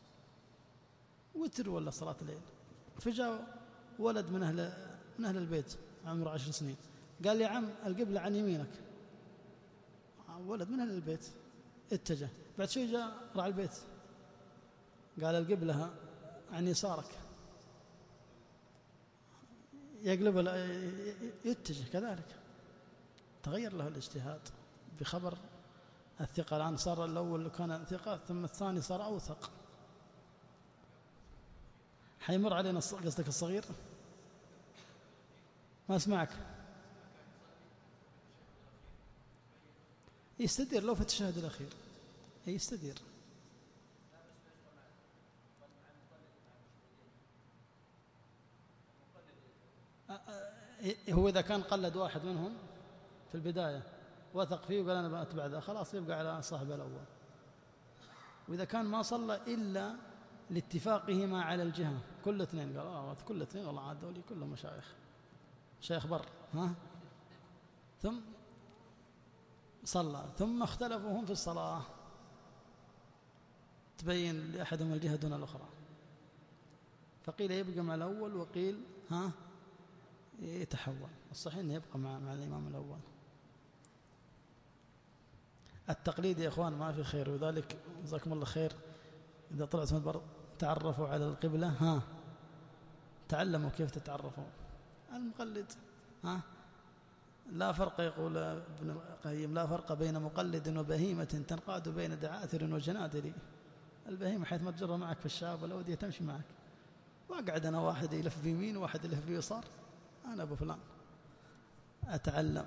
وتر ولا صلاة الليل. فجاء ولد من أهل من أهل البيت عمره عشر سنين قال لي عم القبلة عن يمينك. ولد من أهل البيت اتجه، بعد شوي جاء راعي البيت قال القبلة عن يسارك، يقلب يتجه كذلك. تغير له الاجتهاد بخبر الثقة. الآن صار الأول كان ثقة ثم الثاني صار أوثق. حيمر علينا قصدك الصغير؟ ما أسمعك. يستدير لو في التشهد الأخير يستدير. هو إذا كان قلد واحد منهم في البداية وثق فيه وقال أنا بأتبع ذا، خلاص يبقى على صاحب الأول. وإذا كان ما صلى إلا لاتفاقهما على الجهة، كل اثنين قال آه كل اثنين والله عاد دولي كلهم مشايخ شيخ بر ها، ثم صلى، ثم اختلفوا هم في الصلاة، تبين لأحدهم الجهة دون الأخرى، فقيل يبقى مع الأول وقيل ها يتحول. الصحيح أنه يبقى مع, مع الإمام الأول. التقليد يا إخوان ما في خير، وذلك جزاكم الله خير إذا طلعت من البر تعرفوا على القبلة، ها تعلموا كيف تتعرفوا. المقلد ها لا فرق، يقول ابن القيم، لا فرق بين مقلد وبهيمة تنقاد بين دعاثر وجنادل. البهيمة حيث ما تجرى معك في الشعب والأودية تمشي معك، وأقعد أنا واحد يلف بيمين وواحد يلف بيسار، أنا أبو فلان أتعلم.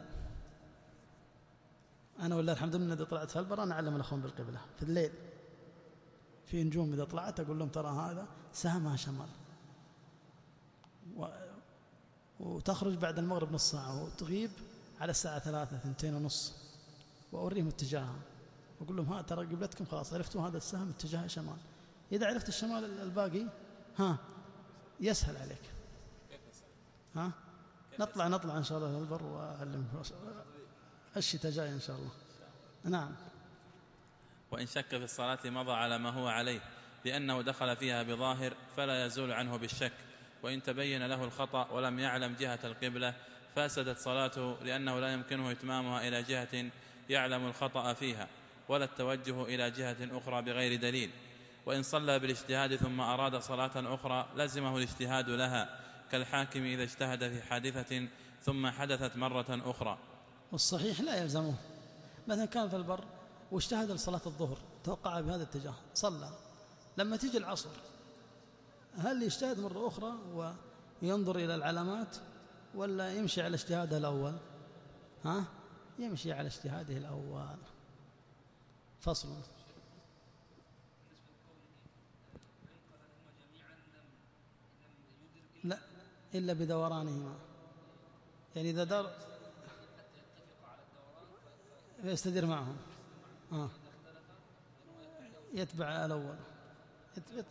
أنا والله الحمد لله إذا طلعت في البر أنا أعلم الأخوان بالقبلة في الليل، في نجوم إذا طلعت أقول لهم ترى هذا سهمها شمال، و... وتخرج بعد المغرب نص ساعة وتغيب على الساعة ثلاثة ثنتين ونص، وأوريهم اتجاهها وأقول لهم ها ترى قبلتكم خلاص عرفتوا هذا السهم اتجاه شمال. إذا عرفت الشمال الباقي ها يسهل عليك. ها نطلع نطلع إن شاء الله للبر وأعلم الشتاء جاي إن شاء الله. نعم. وإن شك في الصلاة مضى على ما هو عليه، لأنه دخل فيها بظاهر فلا يزول عنه بالشك، وإن تبين له الخطأ ولم يعلم جهة القبلة فاسدت صلاته، لأنه لا يمكنه إتمامها إلى جهة يعلم الخطأ فيها، ولا التوجه إلى جهة أخرى بغير دليل. وإن صلى بالاجتهاد ثم أراد صلاة أخرى لزمه الاجتهاد لها، كالحاكم إذا اجتهد في حادثة ثم حدثت مرة أخرى. والصحيح لا يلزمه. مثلا كان في البر واجتهد لصلاة الظهر، توقع بهذا الاتجاه صلى، لما تيجي العصر هل يجتهد مرة أخرى وينظر إلى العلامات ولا يمشي على اجتهاده الأول؟ ها؟ يمشي على اجتهاده الأول. فصل. لا إلا بدورانهما، يعني إذا دار يستدير معهم، آه. يتبع الأول. يتبع.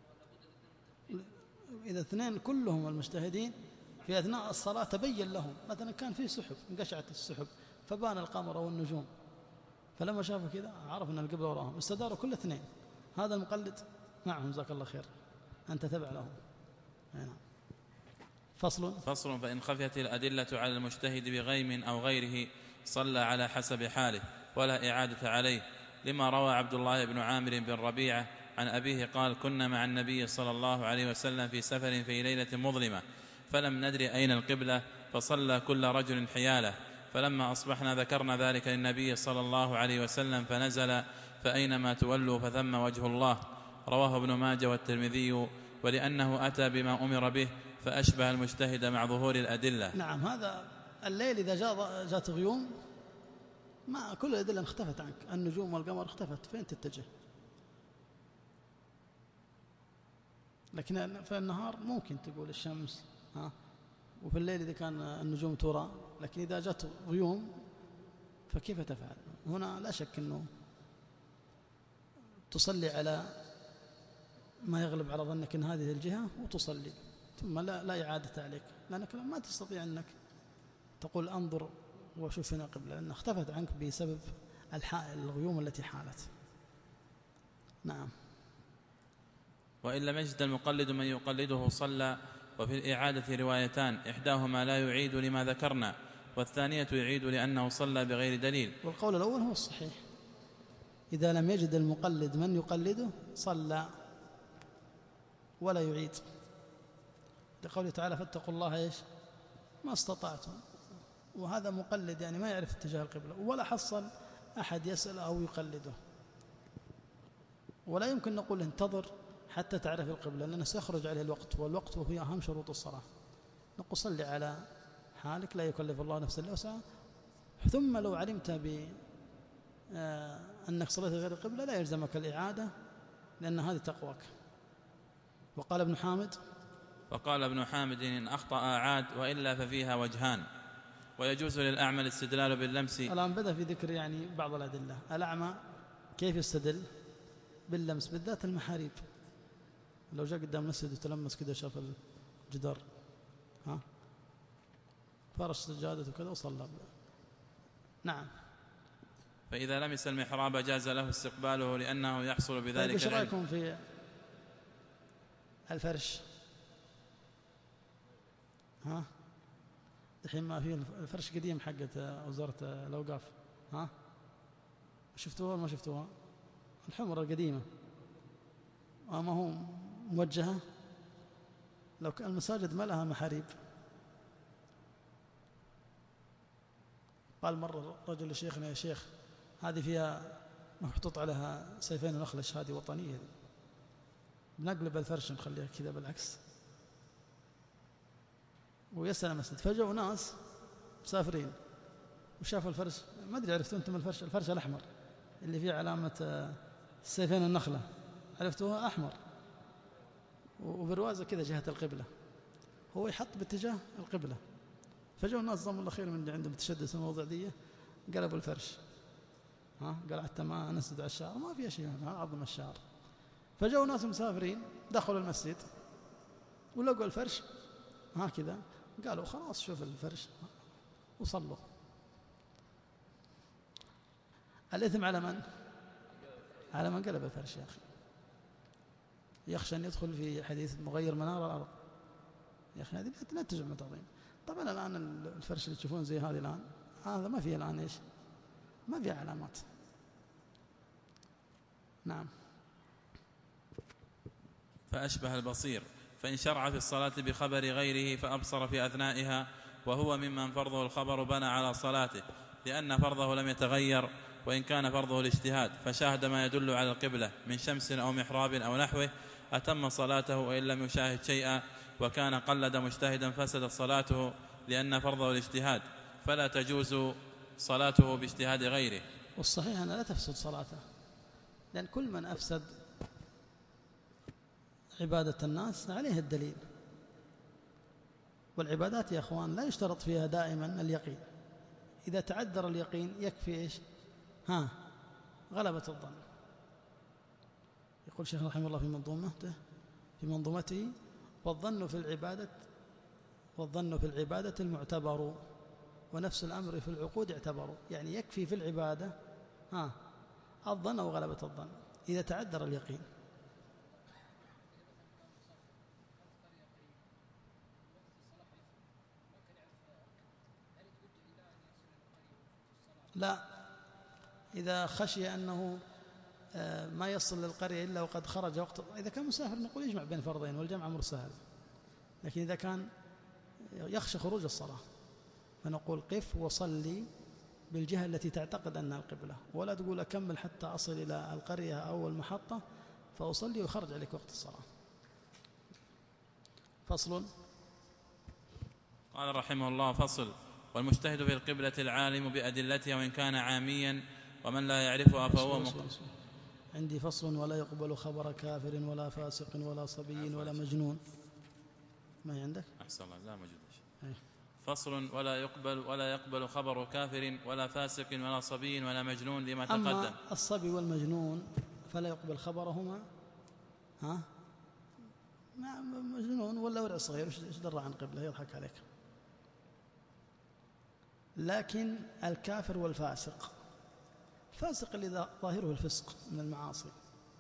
إذا اثنين كلهم المجتهدين في أثناء الصلاة تبين لهم، مثلا كان فيه سحب انقشعت السحب فبان القمر أو النجوم، فلما شافوا كذا عرف أن القبلة وراهم، استداروا كل اثنين. هذا المقلد معهم جزاك الله خير، أنت تبع لهم. هنا. فصل. فصل. فإن خفيت الأدلة على المجتهد بغيم أو غيره صلى على حسب حاله ولا إعادة عليه، لما روى عبد الله بن عامر بن ربيعة عن أبيه قال: كنا مع النبي صلى الله عليه وسلم في سفر في ليلة مظلمة فلم ندري أين القبلة فصلى كل رجل حياله، فلما أصبحنا ذكرنا ذلك للنبي صلى الله عليه وسلم فنزل: فأينما تولوا فثم وجه الله. رواه ابن ماجه والترمذي، ولأنه أتى بما أمر به فأشبه المجتهد مع ظهور الأدلة. نعم. هذا الليل إذا جاء جاءت غيوم ما كل الأدلة اختفت عنك، النجوم والقمر اختفت، فين تتجه؟ لكن في النهار ممكن تقول الشمس، ها، وفي الليل إذا كان النجوم ترى، لكن إذا جاءت غيوم فكيف تفعل؟ هنا لا شك أنه تصلي على ما يغلب على ظنك أن هذه الجهة وتصلي، ثم لا, لا إعادة عليك، لأنك ما تستطيع أنك تقول أنظر وشوف هنا قبلة، لأنها اختفت عنك بسبب الغيوم التي حالت. نعم. وإن لم يجد المقلد من يقلده صلى. وفي الإعادة روايتان، إحداهما لا يعيد لما ذكرنا، والثانية يعيد لأنه صلى بغير دليل. والقول الأول هو الصحيح، إذا لم يجد المقلد من يقلده صلى ولا يعيد، لقوله تعالى: فاتقوا الله إيش ما استطعتم. وهذا مقلد يعني ما يعرف اتجاه القبلة ولا حصل أحد يسأل أو يقلده، ولا يمكن نقول انتظر حتى تعرف القبلة، لأنه سيخرج عليه الوقت، والوقت هو أهم شروط الصلاة. نقول صلي على حالك، لا يكلف الله نفسا إلا وسعها. ثم لو علمت بأنك صليت غير القبلة لا يلزمك الإعادة، لأن هذه تقواك. وقال ابن حامد وقال ابن حامد: إن أخطأ أعاد، وإلا ففيها وجهان، ويجوز للأعمى الاستدلال باللمس. الآن بدأ في ذكر يعني بعض الأدلة. الأعمى كيف يستدل؟ باللمس، بالذات المحاريب. لو جاء قدام مسجد وتلمس كذا شاف الجدار، ها، فرش سجادته كذا وصلى. نعم. فإذا لمس المحراب جاز له استقباله، لأنه يحصل بذلك طيب، ايش رأيكم في الفرش؟ ها، الحين ما في الفرش قديم حقت وزارة الأوقاف، ها، شفتوها ولا ما شفتوها؟ الحمرة القديمة وما هو موجهة. لو كان المساجد ما لها محاريب قال مرة رجل لشيخنا: يا شيخ هذه فيها محطوط عليها سيفين ونخلش، هذه وطنية، بنقلب الفرش نخليها كذا بالعكس. ويسأل مسجد، فجأوا ناس مسافرين وشافوا الفرش، ما أدري عرفتوا أنتم الفرش الفرش الأحمر اللي فيه علامة السيفين النخلة، عرفتوها؟ أحمر وبروازه كذا جهة القبلة، هو يحط باتجاه القبلة. فجأوا الناس ضموا الله خير من اللي عندهم تشدد الموضوع دي، قلبوا الفرش. ها قال حتى ما نسد على الشعر، ما فيها شيء، عظم الشعر. فجأوا ناس مسافرين دخلوا المسجد ولقوا الفرش هكذا، قالوا خلاص شوف الفرش وصلوا. الإثم على من؟ على من قلب الفرش يا أخي، يخشى أن يدخل في حديث مغير منار الأرض. يا أخي هذه لا تجمع متعظيم. طبعا الآن الفرش اللي تشوفون زي هذه الآن، هذا ما فيه الآن إيش؟ ما فيه علامات. نعم. فأشبه البصير، فإن شرع في الصلاة بخبر غيره فأبصر في أثنائها وهو ممن فرضه الخبر بنى على صلاته، لأن فرضه لم يتغير وإن كان فرضه الاجتهاد، فشاهد ما يدل على القبلة من شمس أو محراب أو نحوه أتم صلاته وإن لم يشاهد شيئا، وكان قلد مجتهدا فسدت صلاته لأن فرضه الاجتهاد، فلا تجوز صلاته باجتهاد غيره. والصحيح أنها لا تفسد صلاته، لأن كل من أفسد عبادة الناس عليه الدليل. والعبادات يا أخوان لا يشترط فيها دائما اليقين، إذا تعذر اليقين يكفي إيش؟ ها غلبة الظن. يقول شيخنا رحمه الله في منظومته في منظومته والظن في العبادة والظن في العبادة المعتبر، ونفس الأمر في العقود اعتبروا، يعني يكفي في العبادة ها الظن أو غلبة الظن إذا تعذر اليقين. لا، إذا خشي أنه ما يصل للقرية إلا وقد خرج وقت، إذا كان مسافر نقول يجمع بين فرضين والجمع أمر سهل، لكن إذا كان يخشى خروج الصلاة فنقول قف وصلي بالجهة التي تعتقد أنها القبلة، ولا تقول أكمل حتى أصل إلى القرية أو المحطة فأصلي ويخرج عليك وقت الصلاة. فصل. قال رحمه الله: فصل. والمجتهد في القبلة العالم بأدلتها وإن كان عاميا، ومن لا يعرفها فهو مق... عندي فصل: ولا يقبل خبر كافر ولا فاسق ولا صبي ولا مجنون. ما عندك؟ أحسن الله، لا موجود شيء. أيه. فصل. ولا يقبل ولا يقبل خبر كافر ولا فاسق ولا صبي ولا مجنون لما أما تقدم. الصبي والمجنون فلا يقبل خبرهما. ها مجنون ولا ورع صغير ايش درى عن قبله يضحك عليك. لكن الكافر والفاسق، الفاسق اللي ظاهره الفسق من المعاصي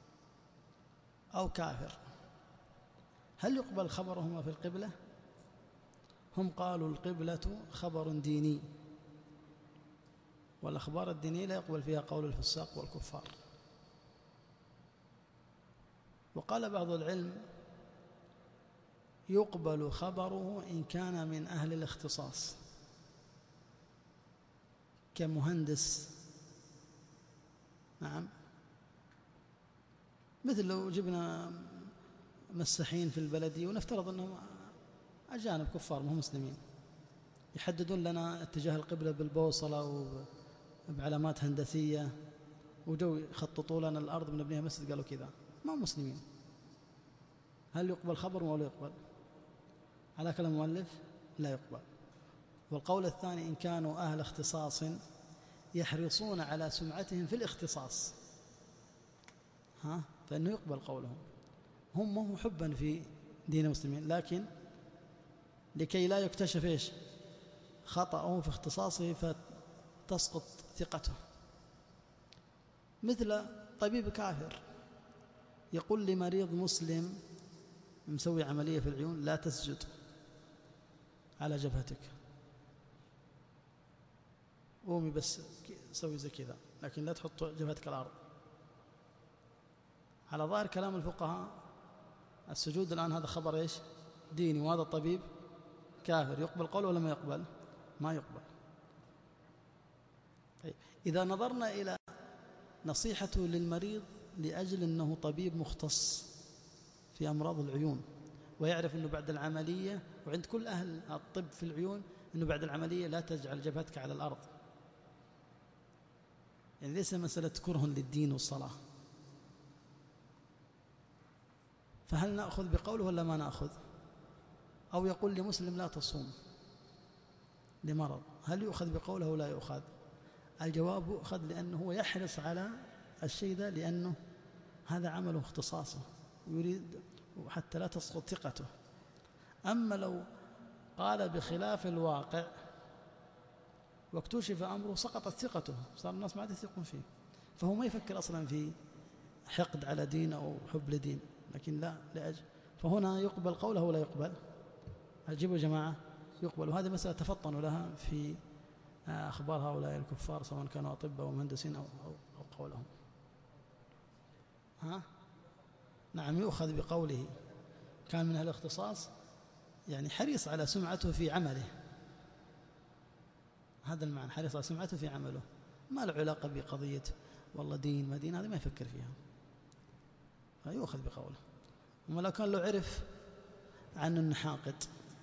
أو كافر، هل يقبل خبرهما في القبلة؟ هم قالوا القبلة خبر ديني، والأخبار الدينية لا يقبل فيها قول الفساق والكفار. وقال بعض العلم يقبل خبره إن كان من أهل الاختصاص، كمهندس. نعم، مثل لو جبنا مساحين في البلدية ونفترض أنهم أجانب كفار مو مسلمين، يحددون لنا اتجاه القبلة بالبوصلة وبعلامات هندسية، وجو يخططوا لنا الأرض بنبنيها مسجد، قالوا كذا، ما مسلمين. هل يقبل خبر ولا يقبل؟ على كلام المؤلف لا يقبل. والقول الثاني إن كانوا أهل اختصاص يحرصون على سمعتهم في الاختصاص، ها فإنه يقبل قولهم. هم مو حبا في دين المسلمين، لكن لكي لا يكتشف إيش خطأه في اختصاصه فتسقط ثقته. مثل طبيب كافر يقول لمريض مسلم مسوي عملية في العيون: لا تسجد على جبهتك، قومي بس سوي زي كذا، لكن لا تحط جبهتك على الأرض. على ظاهر كلام الفقهاء السجود الآن هذا خبر إيش ديني، وهذا الطبيب كافر، يقبل قوله ولا ما يقبل؟ ما يقبل. طيب إذا نظرنا إلى نصيحته للمريض لأجل أنه طبيب مختص في أمراض العيون ويعرف أنه بعد العملية، وعند كل أهل الطب في العيون، أنه بعد العملية لا تجعل جبهتك على الأرض، يعني ليس مسألة كره للدين والصلاة. فهل نأخذ بقوله ولا ما نأخذ؟ أو يقول لمسلم لا تصوم لمرض، هل يؤخذ بقوله ولا يؤخذ؟ الجواب يؤخذ، لأنه هو يحرص على الشيء ذا، لأنه هذا عمله اختصاصه ويريد حتى لا تسقط ثقته. أما لو قال بخلاف الواقع واكتشف أمره سقطت ثقته، صار الناس ما عاد يثقون فيه، فهو ما يفكر أصلا في حقد على دين أو حب لدين، لكن لا لأجل. فهنا يقبل قوله ولا يقبل؟ الجيب يا جماعة يقبل. وهذه مسألة تفطنوا لها في أخبار هؤلاء الكفار سواء كانوا أطباء أو مهندسين أو, أو, أو قولهم. ها؟ نعم، يؤخذ بقوله، كان من الاختصاص، يعني حريص على سمعته في عمله، هذا المعنى، حريص على سمعته في عمله، ما له علاقة بقضية والله دين ما دين، هذا ما يفكر فيها، فيؤخذ بقوله. وما لو كان لو عرف عن أنه حاقد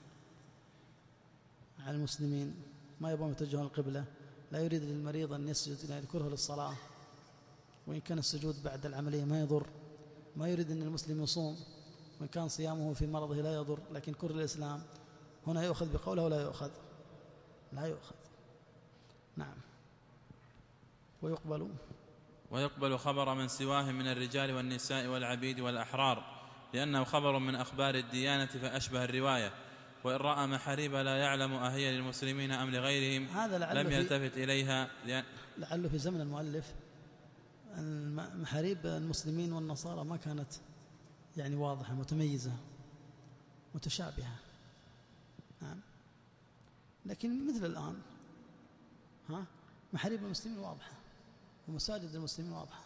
على المسلمين، ما يبغون يتوجهون القبلة، لا يريد للمريض أن يسجد، لا يذكره للصلاة، وإن كان السجود بعد العملية ما يضر، ما يريد أن المسلم يصوم، وإن كان صيامه في مرضه لا يضر، لكن كره الإسلام، هنا يؤخذ بقوله ولا يؤخذ؟ لا يؤخذ. نعم. ويقبل ويقبل خبر من سواه من الرجال والنساء والعبيد والأحرار، لأنه خبر من أخبار الديانة فأشبه الرواية، وإن رأى محاريب لا يعلم أهي للمسلمين أم لغيرهم لم يلتفت إليها، لأن لعله في زمن المؤلف محاريب المسلمين والنصارى ما كانت يعني واضحة متميزة متشابهة. نعم. لكن مثل الآن ها محاريب المسلمين واضحة ومساجد المسلمين واضحة،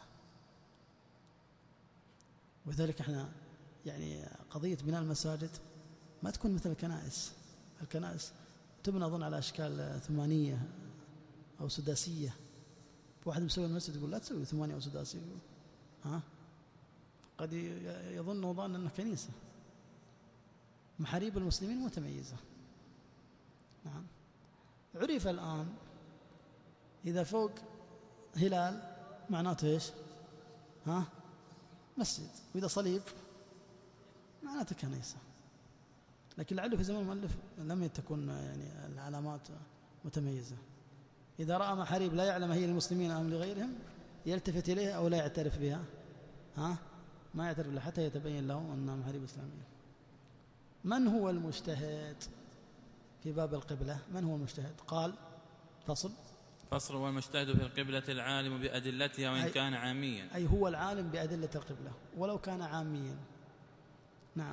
وذلك احنا يعني قضية بناء المساجد ما تكون مثل الكنائس. الكنائس تبنى أظن على أشكال ثمانية أو سداسية، واحد مسوي المسجد يقول لا تسوي ثمانية أو سداسية، ها قد يظن ظن أنه كنيسة. محاريب المسلمين متميزة. نعم. عرف الآن إذا فوق هلال معناته إيش؟ ها مسجد، وإذا صليب معناته كنيسة. لكن لعله في زمان المؤلف لم تكن يعني العلامات متميزة. إذا رأى محاريب لا يعلم هي للمسلمين أم لغيرهم يلتفت إليها أو لا يعترف بها؟ ها ما يعترف لها حتى يتبين له أنها محاريب إسلامية. من هو المجتهد في باب القبلة؟ من هو المجتهد؟ قال فصل فصل والمجتهد في القبلة العالم بأدلتها وإن كان عاميا، أي هو العالم بأدلة القبلة ولو كان عاميا. نعم.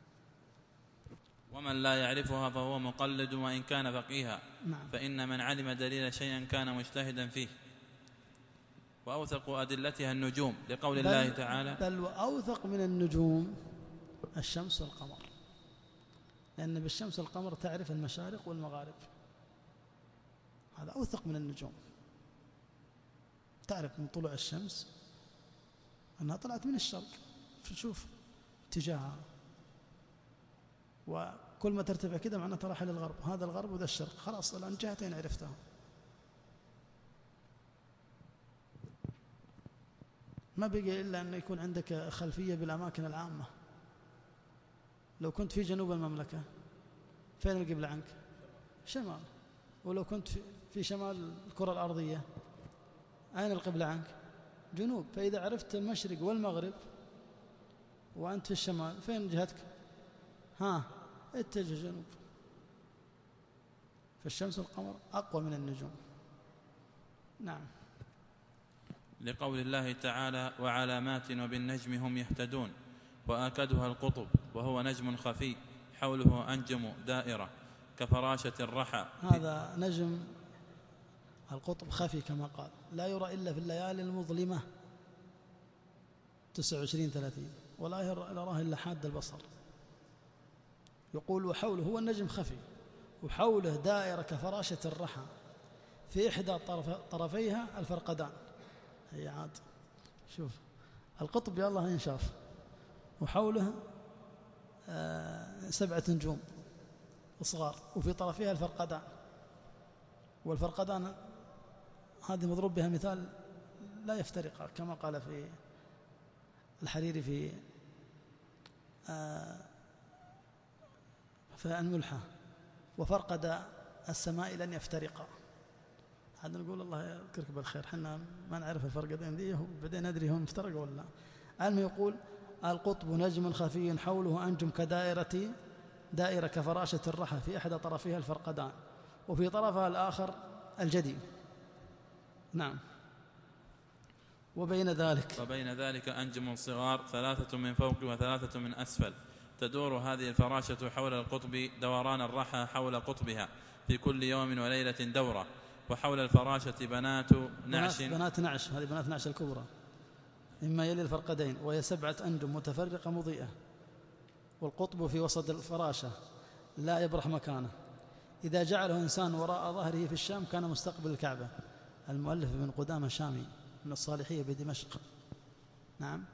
ومن لا يعرفها فهو مقلد وإن كان فقيها. نعم. فإن من علم دليل شيئا كان مجتهدا فيه. وأوثق أدلتها النجوم، لقول الله تعالى بل وأوثق من النجوم الشمس والقمر، لأن بالشمس والقمر تعرف المشارق والمغارب، هذا أوثق من النجوم. تعرف من طلوع الشمس أنها طلعت من الشرق، شوف اتجاهها، وكل ما ترتفع كده معناتها راح للغرب، هذا الغرب وذا الشرق، خلاص الآن جهتين عرفتها. ما بقي إلا أن يكون عندك خلفية بالأماكن العامة. لو كنت في جنوب المملكة فين القبلة عنك؟ شمال. ولو كنت في شمال الكرة الأرضية أين القبلة عنك؟ جنوب. فإذا عرفت المشرق والمغرب وأنت في الشمال فين جهتك؟ ها اتجه جنوب. فالشمس والقمر أقوى من النجوم. نعم. لقول الله تعالى وعلامات وبالنجم هم يهتدون، وآكدها القطب وهو نجم خفي حوله أنجم دائرة كفراشة الرحى. هذا نجم القطب خفي كما قال، لا يرى إلا في الليالي المظلمة تسعة وعشرين ثلاثين، ولا يراه إلا حاد البصر. يقول وحوله، هو النجم خفي وحوله دائرة كفراشة الرحى في إحدى طرف طرفيها الفرقدان. هي عاد شوف القطب يا الله ينشاف وحوله آه سبعة نجوم صغار وفي طرفيها الفرقدان، والفرقدان هذه مضروب بها مثال لا يفترق كما قال في الحريري في آه فالملحة: وفرقد السماء لن يفترقا. هذا نقول الله يذكرك بالخير، حنا ما نعرف الفرقدين دي وبعدين ندري هم افترقوا ولا. علم يقول: القطب نجم خفي حوله أنجم كدائرة دائرة كفراشة الرحى في إحدى طرفها الفرقدان وفي طرفها الآخر الجدي. نعم. وبين ذلك وبين ذلك أنجم صغار ثلاثة من فوق وثلاثة من أسفل، تدور هذه الفراشة حول القطب دوران الرحى حول قطبها في كل يوم وليلة دورة. وحول الفراشة بنات نعش بنات, بنات نعش، هذه بنات نعش الكبرى مما يلي الفرقدين، وهي سبعة أنجم متفرقة مضيئة، والقطب في وسط الفراشة لا يبرح مكانه. إذا جعله إنسان وراء ظهره في الشام كان مستقبل الكعبة. المؤلف ابن قدامة شامي من الصالحية بدمشق. نعم.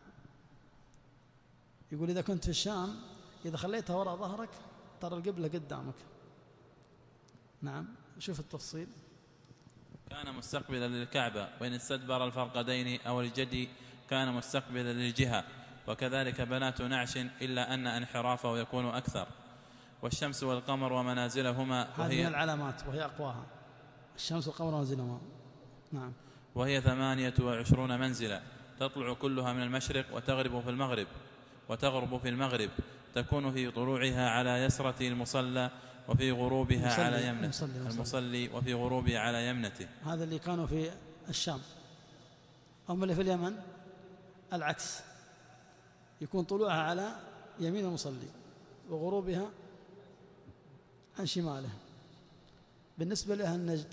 يقول إذا كنت في الشام إذا خليتها وراء ظهرك ترى القبلة قدامك. نعم. شوف التفصيل. كان مستقبلا للكعبة، وإن استدبر الفرقدين أو الجدي كان مستقبلا للجهة، وكذلك بنات نعش إلا أن انحرافه يكون أكثر. والشمس والقمر ومنازلهما هذه من العلامات وهي أقواها، الشمس والقمر ومنازلهما. نعم. وهي ثمانية وعشرون منزلا، تطلع كلها من المشرق وتغرب في المغرب وتغرب في المغرب، تكون في طلوعها على يسرة المصلى وفي غروبها على يمنته المصلي, المصلي وفي غروبها على يمنته. هذا اللي كانوا في الشام. أما اللي في اليمن العكس، يكون طلوعها على يمين المصلي وغروبها عن شماله. بالنسبة لها النجد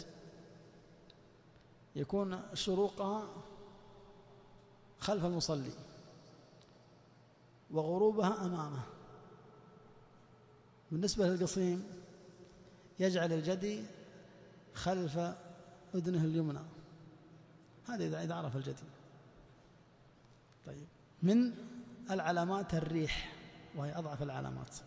يكون شروقها خلف المصلي وغروبها أمامه. بالنسبة للقصيم يجعل الجدي خلف أذنه اليمنى. هذا إذا عرف الجدي. طيب. من العلامات الريح، وهي أضعف العلامات،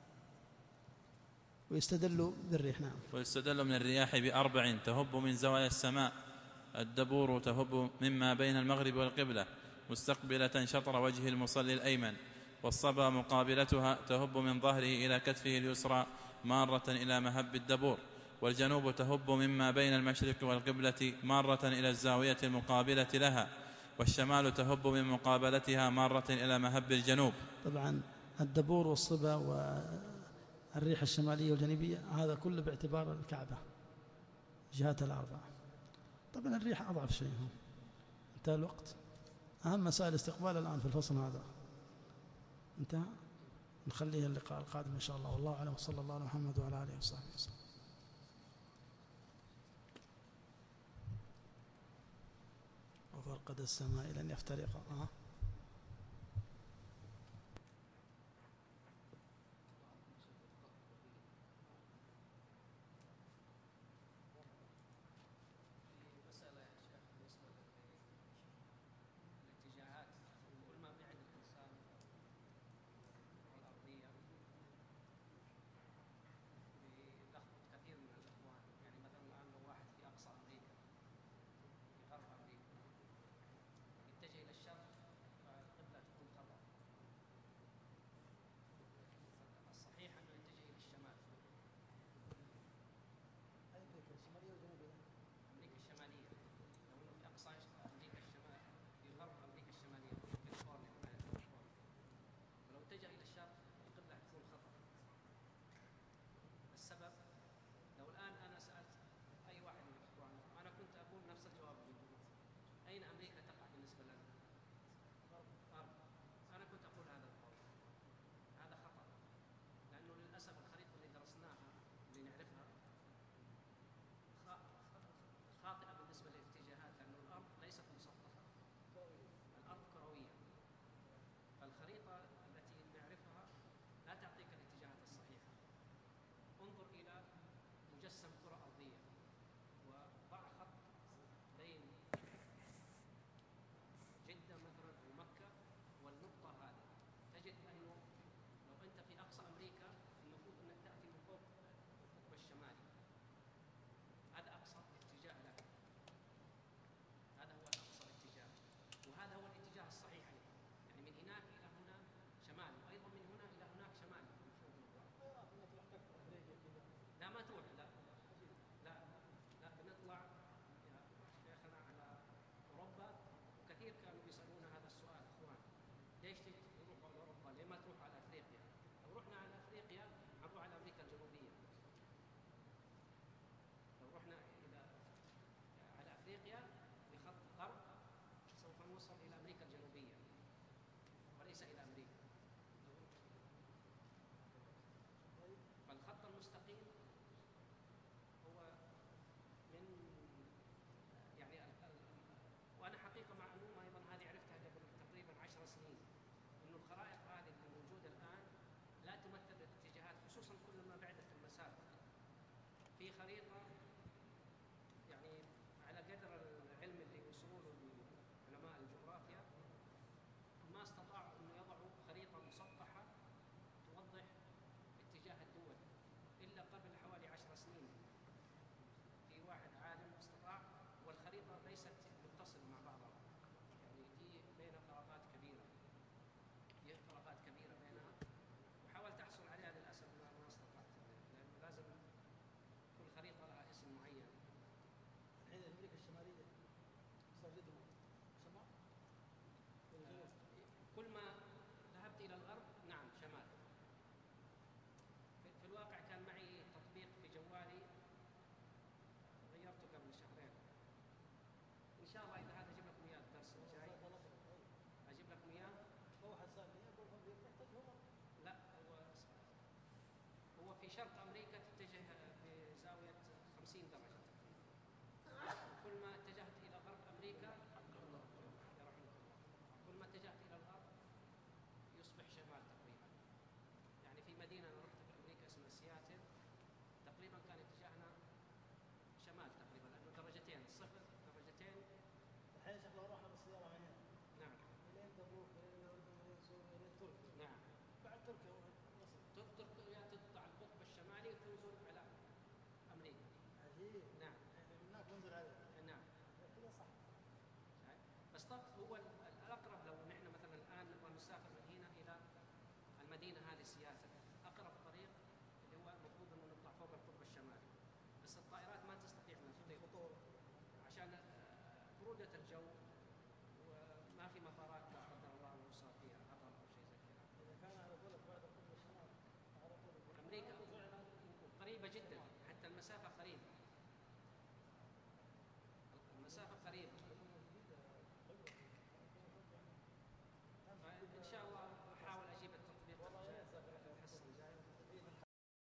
ويستدل بالريح. نعم. ويستدل من الرياح بأربع تهب من زوايا السماء: الدبور تهب مما بين المغرب والقبلة مستقبلة شطر وجه المصلي الأيمن، والصبا مقابلتها تهب من ظهره إلى كتفه اليسرى مارة إلى مهب الدبور، والجنوب تهب مما بين المشرق والقبلة مارة إلى الزاوية المقابلة لها، والشمال تهب من مقابلتها مارة إلى مهب الجنوب. طبعا الدبور والصبا والريح الشمالية والجنوبية هذا كله باعتبار الكعبة جهات الأربعة. طبعا الريح أضعف شيء. انتهى الوقت. أهم مسائل استقبال الآن في الفصل هذا انتهى، نخليه اللقاء القادم إن شاء الله. والله أعلم، وصلى الله على محمد وعلى آله وصحبه وسلم. وفرقد السماء لن يفترقا. أه؟ في خريطة يعني على قدر العلم اللي وصلوا له علماء الجغرافيا ما استطاعوا أن يضعوا خريطة مسطحة توضح اتجاه الدول إلا قبل حوالي عشر سنين. في واحد عالم استطاع، والخريطة ليست متصلة مع بعضها، يعني في بينها فراغات كبيرة، في فراغات كبيرة بينها، وحاولت أحصل عليها للأسف ما استطعت، لأنه لازم كل خريطة لها اسم معين. الحين أمريكا الشمالية صار جدهم شمال ولا جنوب؟ كل ما ذهبت إلى الغرب نعم شمال. في الواقع كان معي تطبيق في جوالي غيرته قبل شهرين، إن شاء الله إذا هذا أجيب لكم إياه الدرس الجاي، أجيب لكم إياه. هو حسان يقول هم يحتاج هو لا هو هو في شرق أمريكا تتجه بزاوية خمسين درجة تقريبا. كل ما اتجهت إلى غرب أمريكا كل ما اتجهت إلى الغرب يصبح شمال تقريبا. يعني في مدينة أنا رحت في أمريكا اسمها سياتل، تقريبا كان اتجاهنا شمال تقريبا، لأنه درجتين الصفر درجتين. الحين شكله رحنا بالسيارة من هنا. نعم. إلين تبوك إلين الأردن إلين سوريا إلين تركيا. نعم. بعد تركيا وصل. تركيا تقطع القطب الشمالي وتنزل على أمريكا. عجيب. نعم. يعني من هناك ننزل عليه. نعم. كذا صح. بس طب هو الأقرب لو نحن مثلا الآن نبغى نسافر من هنا إلى المدينة هذه سياتل، أقرب طريق اللي هو المفروض أنه نطلع فوق القطب الشمالي، بس الطائرات ما تستطيع أن تطير عشان برودة الجو، وما في مطارات لا قدر الله لو صار فيها عطل أو شيء زي كذا. إذا كان على طول بعد القطب الشمالي على طول أمريكا قريبة جدا، حتى المسافة قريبة.